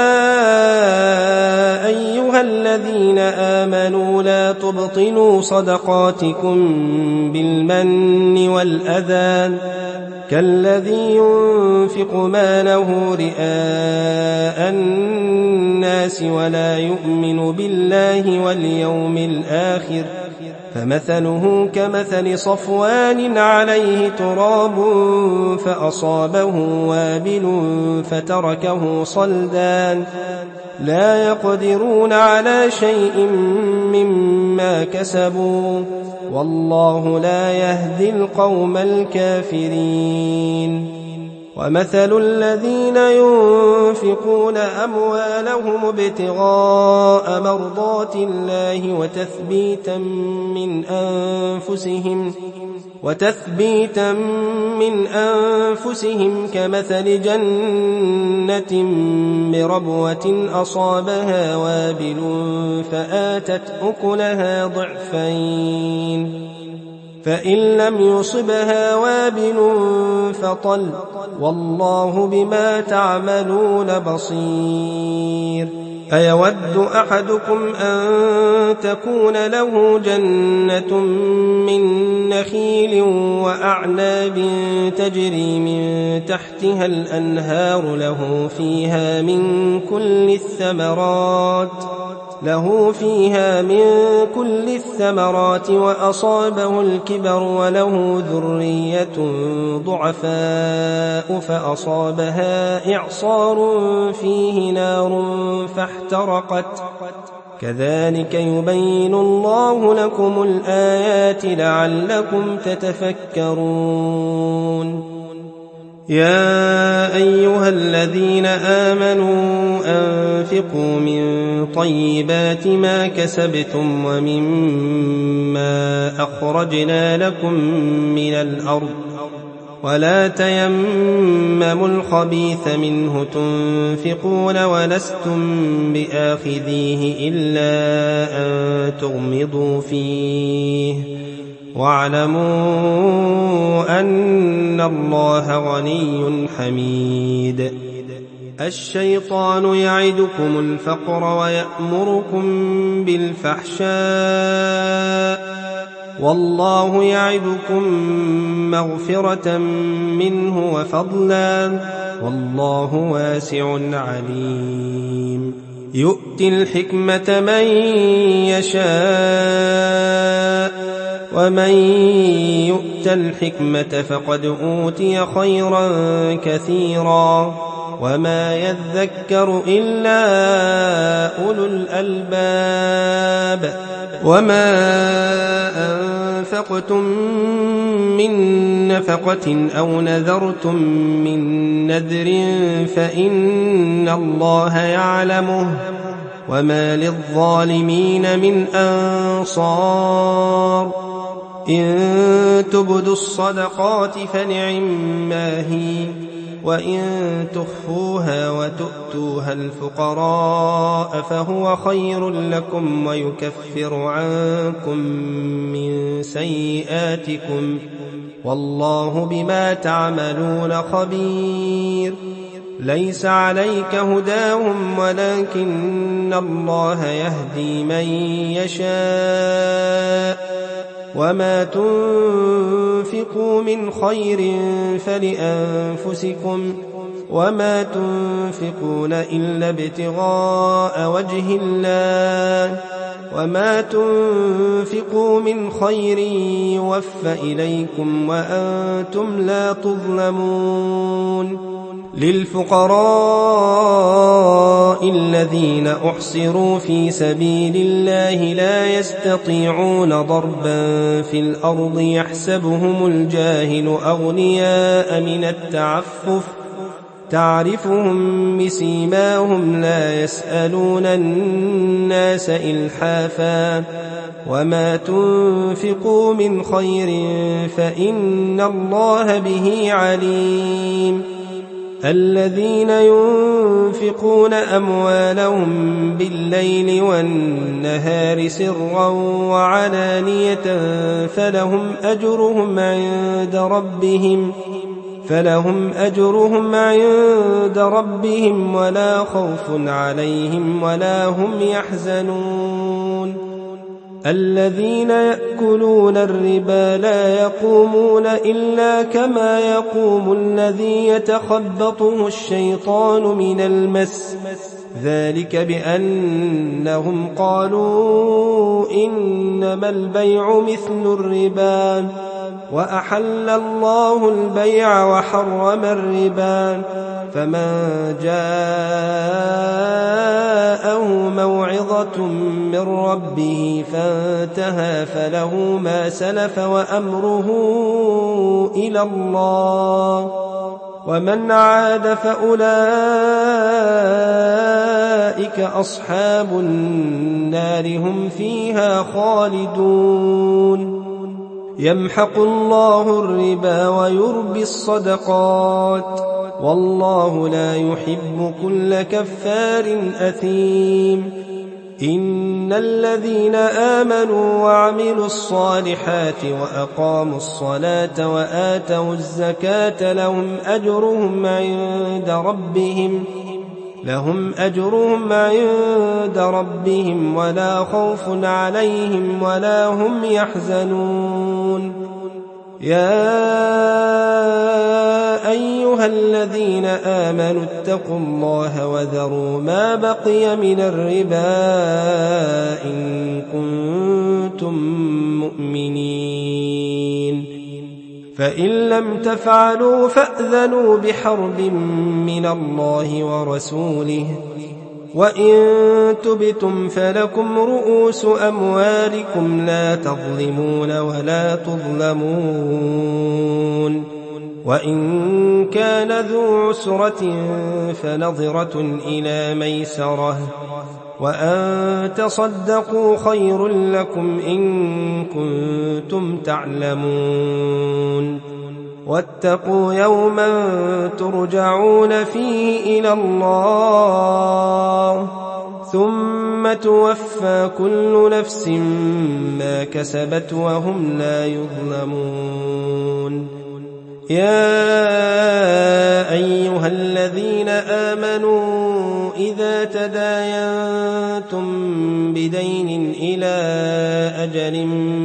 أيها الذين آمنوا لا تبطلوا صدقاتكم بالمن والأذى كالذي ينفق ماله رئاء الناس ولا يؤمن بالله واليوم الآخر فمثله كمثل صفوان عليه تراب فأصابه وابل فتركه صلدا لا يقدرون على شيء مما كسبوا والله لا يهدي القوم الكافرين. ومثل الذين ينفقون أموالهم ابتغاء مرضات الله وتثبيتا من أنفسهم وتثبيتا من أنفسهم كمثل جنة بربوة أصابها وابل فآتت أكلها ضعفين فإن لم يصبها وابل فطل والله بما تعملون بصير. أيود أحدكم أن تكون له جنة من نخيل وأعناب تجري من تحتها الأنهار له فيها من كل الثمرات له فيها من كل الثمرات وأصابه الكبر وله ذرية ضعفاء فأصابها إعصار فيه نار فاحترقت كذلك يبين الله لكم الآيات لعلكم تتفكرون. يا أيها الذين آمنوا أنفقوا من طيبات ما كسبتم ومما أخرجنا لكم من الأرض ولا تيمموا الخبيث منه تنفقون ولستم بآخذيه إلا أن تغمضوا فيه واعلموا أن الله غني حميد. الشيطان يعدكم الفقر ويأمركم بالفحشاء والله يعدكم مغفرة منه وفضلا والله واسع عليم. يؤتي الحكمة من يشاء ومن يؤت الحكمة فقد أوتي خيرا كثيرا وما يذكر إلا أولو الألباب. وما أنفقتم من نفقة أو نذرتم من نذر فإن الله يعلمه وما للظالمين من أنصار. إن تبدوا الصدقات فنعما هي وإن تخفوها وتؤتوها الفقراء فهو خير لكم ويكفر عنكم من سيئاتكم والله بما تعملون خبير. ليس عليك هداهم ولكن الله يهدي من يشاء وما تنفقوا من خير فلأنفسكم وما تنفقون إلا ابتغاء وجه الله وما تنفقوا من خير يوفى إليكم وأنتم لا تظلمون. للفقراء الذين أحصروا في سبيل الله لا يستطيعون ضربا في الأرض يحسبهم الجاهل أغنياء من التعفف تعرفهم بسيماهم لا يسألون الناس إلحافا وما تنفقوا من خير فإن الله به عليم. الذين ينفقون أموالهم بالليل والنهار سرا وعلانية فلهم أجرهم عند ربهم فلهم أجرهم عند ربهم ولا خوف عليهم ولا هم يحزنون. الذين يأكلون الربا لا يقومون إلا كما يقوم الذي يتخبطه الشيطان من المس ذلك بأنهم قالوا إنما البيع مثل الربا وأحل الله البيع وحرم الربا فمن جاءه موعظة من ربه فانتهى فله ما سلف وأمره إلى الله ومن عاد فأولئك أصحاب النار هم فيها خالدون يمحق الله الربا ويربي الصدقات والله لا يحب كل كفار أثيم إن الذين آمنوا وعملوا الصالحات وأقاموا الصلاة وآتوا الزكاة لهم أجرهم عند ربهم لهم أجرهم عند ربهم ولا خوف عليهم ولا هم يحزنون يا أيها الذين آمنوا اتقوا الله وذروا ما بقي من الربا إن كنتم مؤمنين فإن لم تفعلوا فأذنوا بحرب من الله ورسوله وإن تبتم فلكم رؤوس أموالكم لا تظلمون ولا تظلمون وإن كان ذو عسرة فنظرة إلى ميسرة وأن تصدقوا خير لكم إن كنتم تعلمون واتقوا يوما ترجعون فيه إلى الله ثم توفى كل نفس ما كسبت وهم لا يظلمون يا أيها الذين آمنوا إذا تداينتم بدين إلى أجل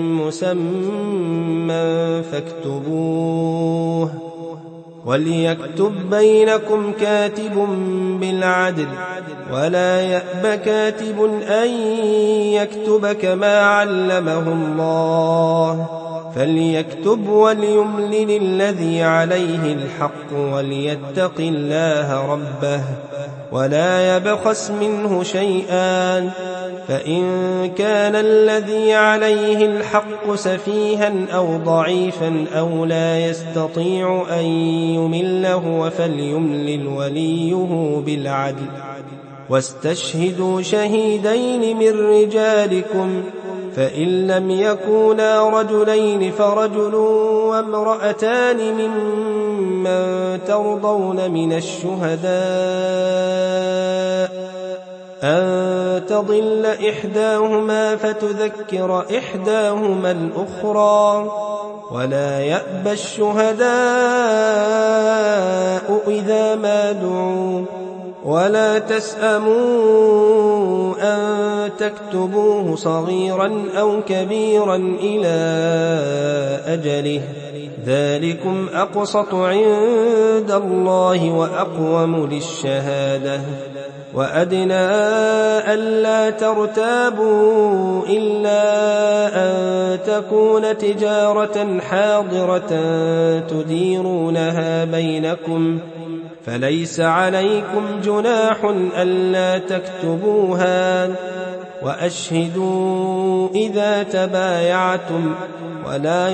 مسمى فاكتبوه وليكتب بينكم كاتب بالعدل ولا يأب كاتب أن يكتب كما علمه الله فليكتب وليملل الذي عليه الحق وليتق الله ربه ولا يبخس منه شيئا فإن كان الذي عليه الحق سفيها أو ضعيفا أو لا يستطيع أن يمله فليملل وليه بالعدل واستشهدوا شهيدين من رجالكم فإن لم يكونا رجلين فرجل وامرأتان ممن ترضون من الشهداء أن تضل إحداهما فتذكر إحداهما الأخرى ولا يأبى الشهداء إذا ما دعوا ولا تسأموا أن تكتبوه صغيرا أو كبيرا إلى أجله ذلكم أقسط عند الله وأقوم للشهادة وأدنى ألا ترتابوا إلا أن تكون تجارة حاضرة تديرونها بينكم فليس عليكم جناح ألا تكتبوها وأشهدوا إذا تبايعتم ولا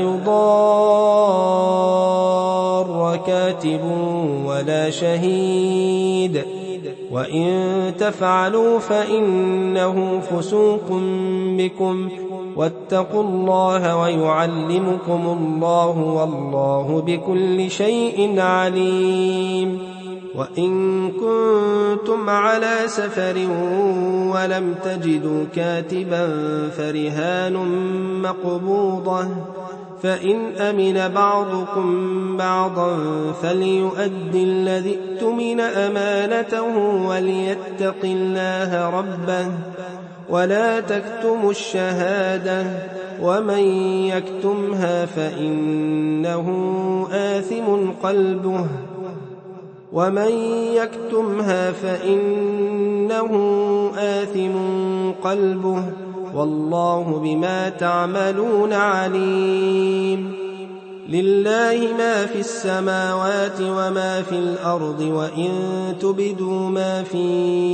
يضار كاتب ولا شهيد وإن تفعلوا فإنه فسوق بكم واتقوا الله ويعلمكم الله والله بكل شيء عليم وإن كنتم على سفر ولم تجدوا كاتبا فرهان مقبوضة فإن أمن بعضكم بعضا فليؤد الذي اؤتمن أمانته وليتق الله ربه ولا تكتموا الشهادة ومن يكتمها فإنه آثم قلبه ومن يكتمها فإنه آثم قلبه والله بما تعملون عليم. لله ما في السماوات وما في الأرض وإن تبدوا ما في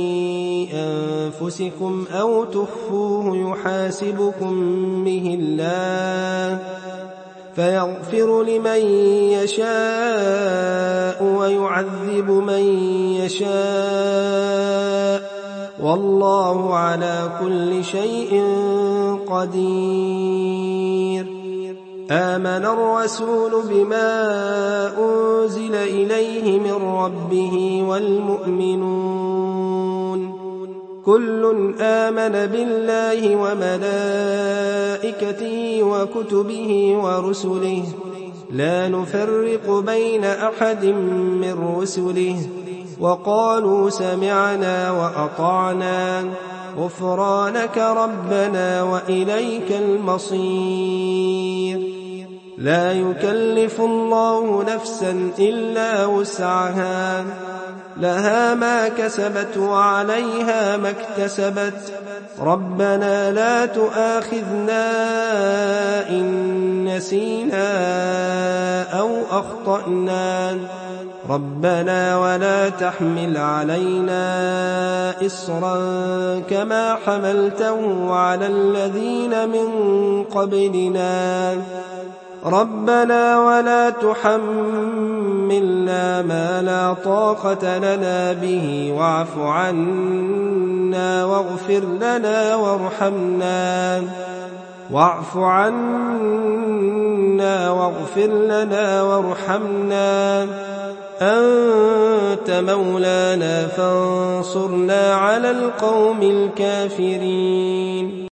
أنفسكم أو تخفوه يحاسبكم به الله فيغفر لمن يشاء ويعذب من يشاء والله على كل شيء قدير. آمن الرسول بما أنزل إليه من ربه والمؤمنون كل آمن بالله وملائكته وكتبه ورسله لا نفرق بين أحد من رسله وقالوا سمعنا وأطعنا غفرانك ربنا وإليك المصير. لا يكلف الله نفسا إلا وسعها لها ما كسبت وعليها ما اكتسبت ربنا لا تؤاخذنا إن نسينا أو أخطأنا ربنا ولا تحمل علينا إصرا كما حملته على الذين من قبلنا ربنا ولا تحملنا ما لا طاقة لنا به واعف عنا واغفر لنا وارحمنا واعف عنا واغفر لنا وارحمنا أنت مولانا فانصرنا على القوم الكافرين.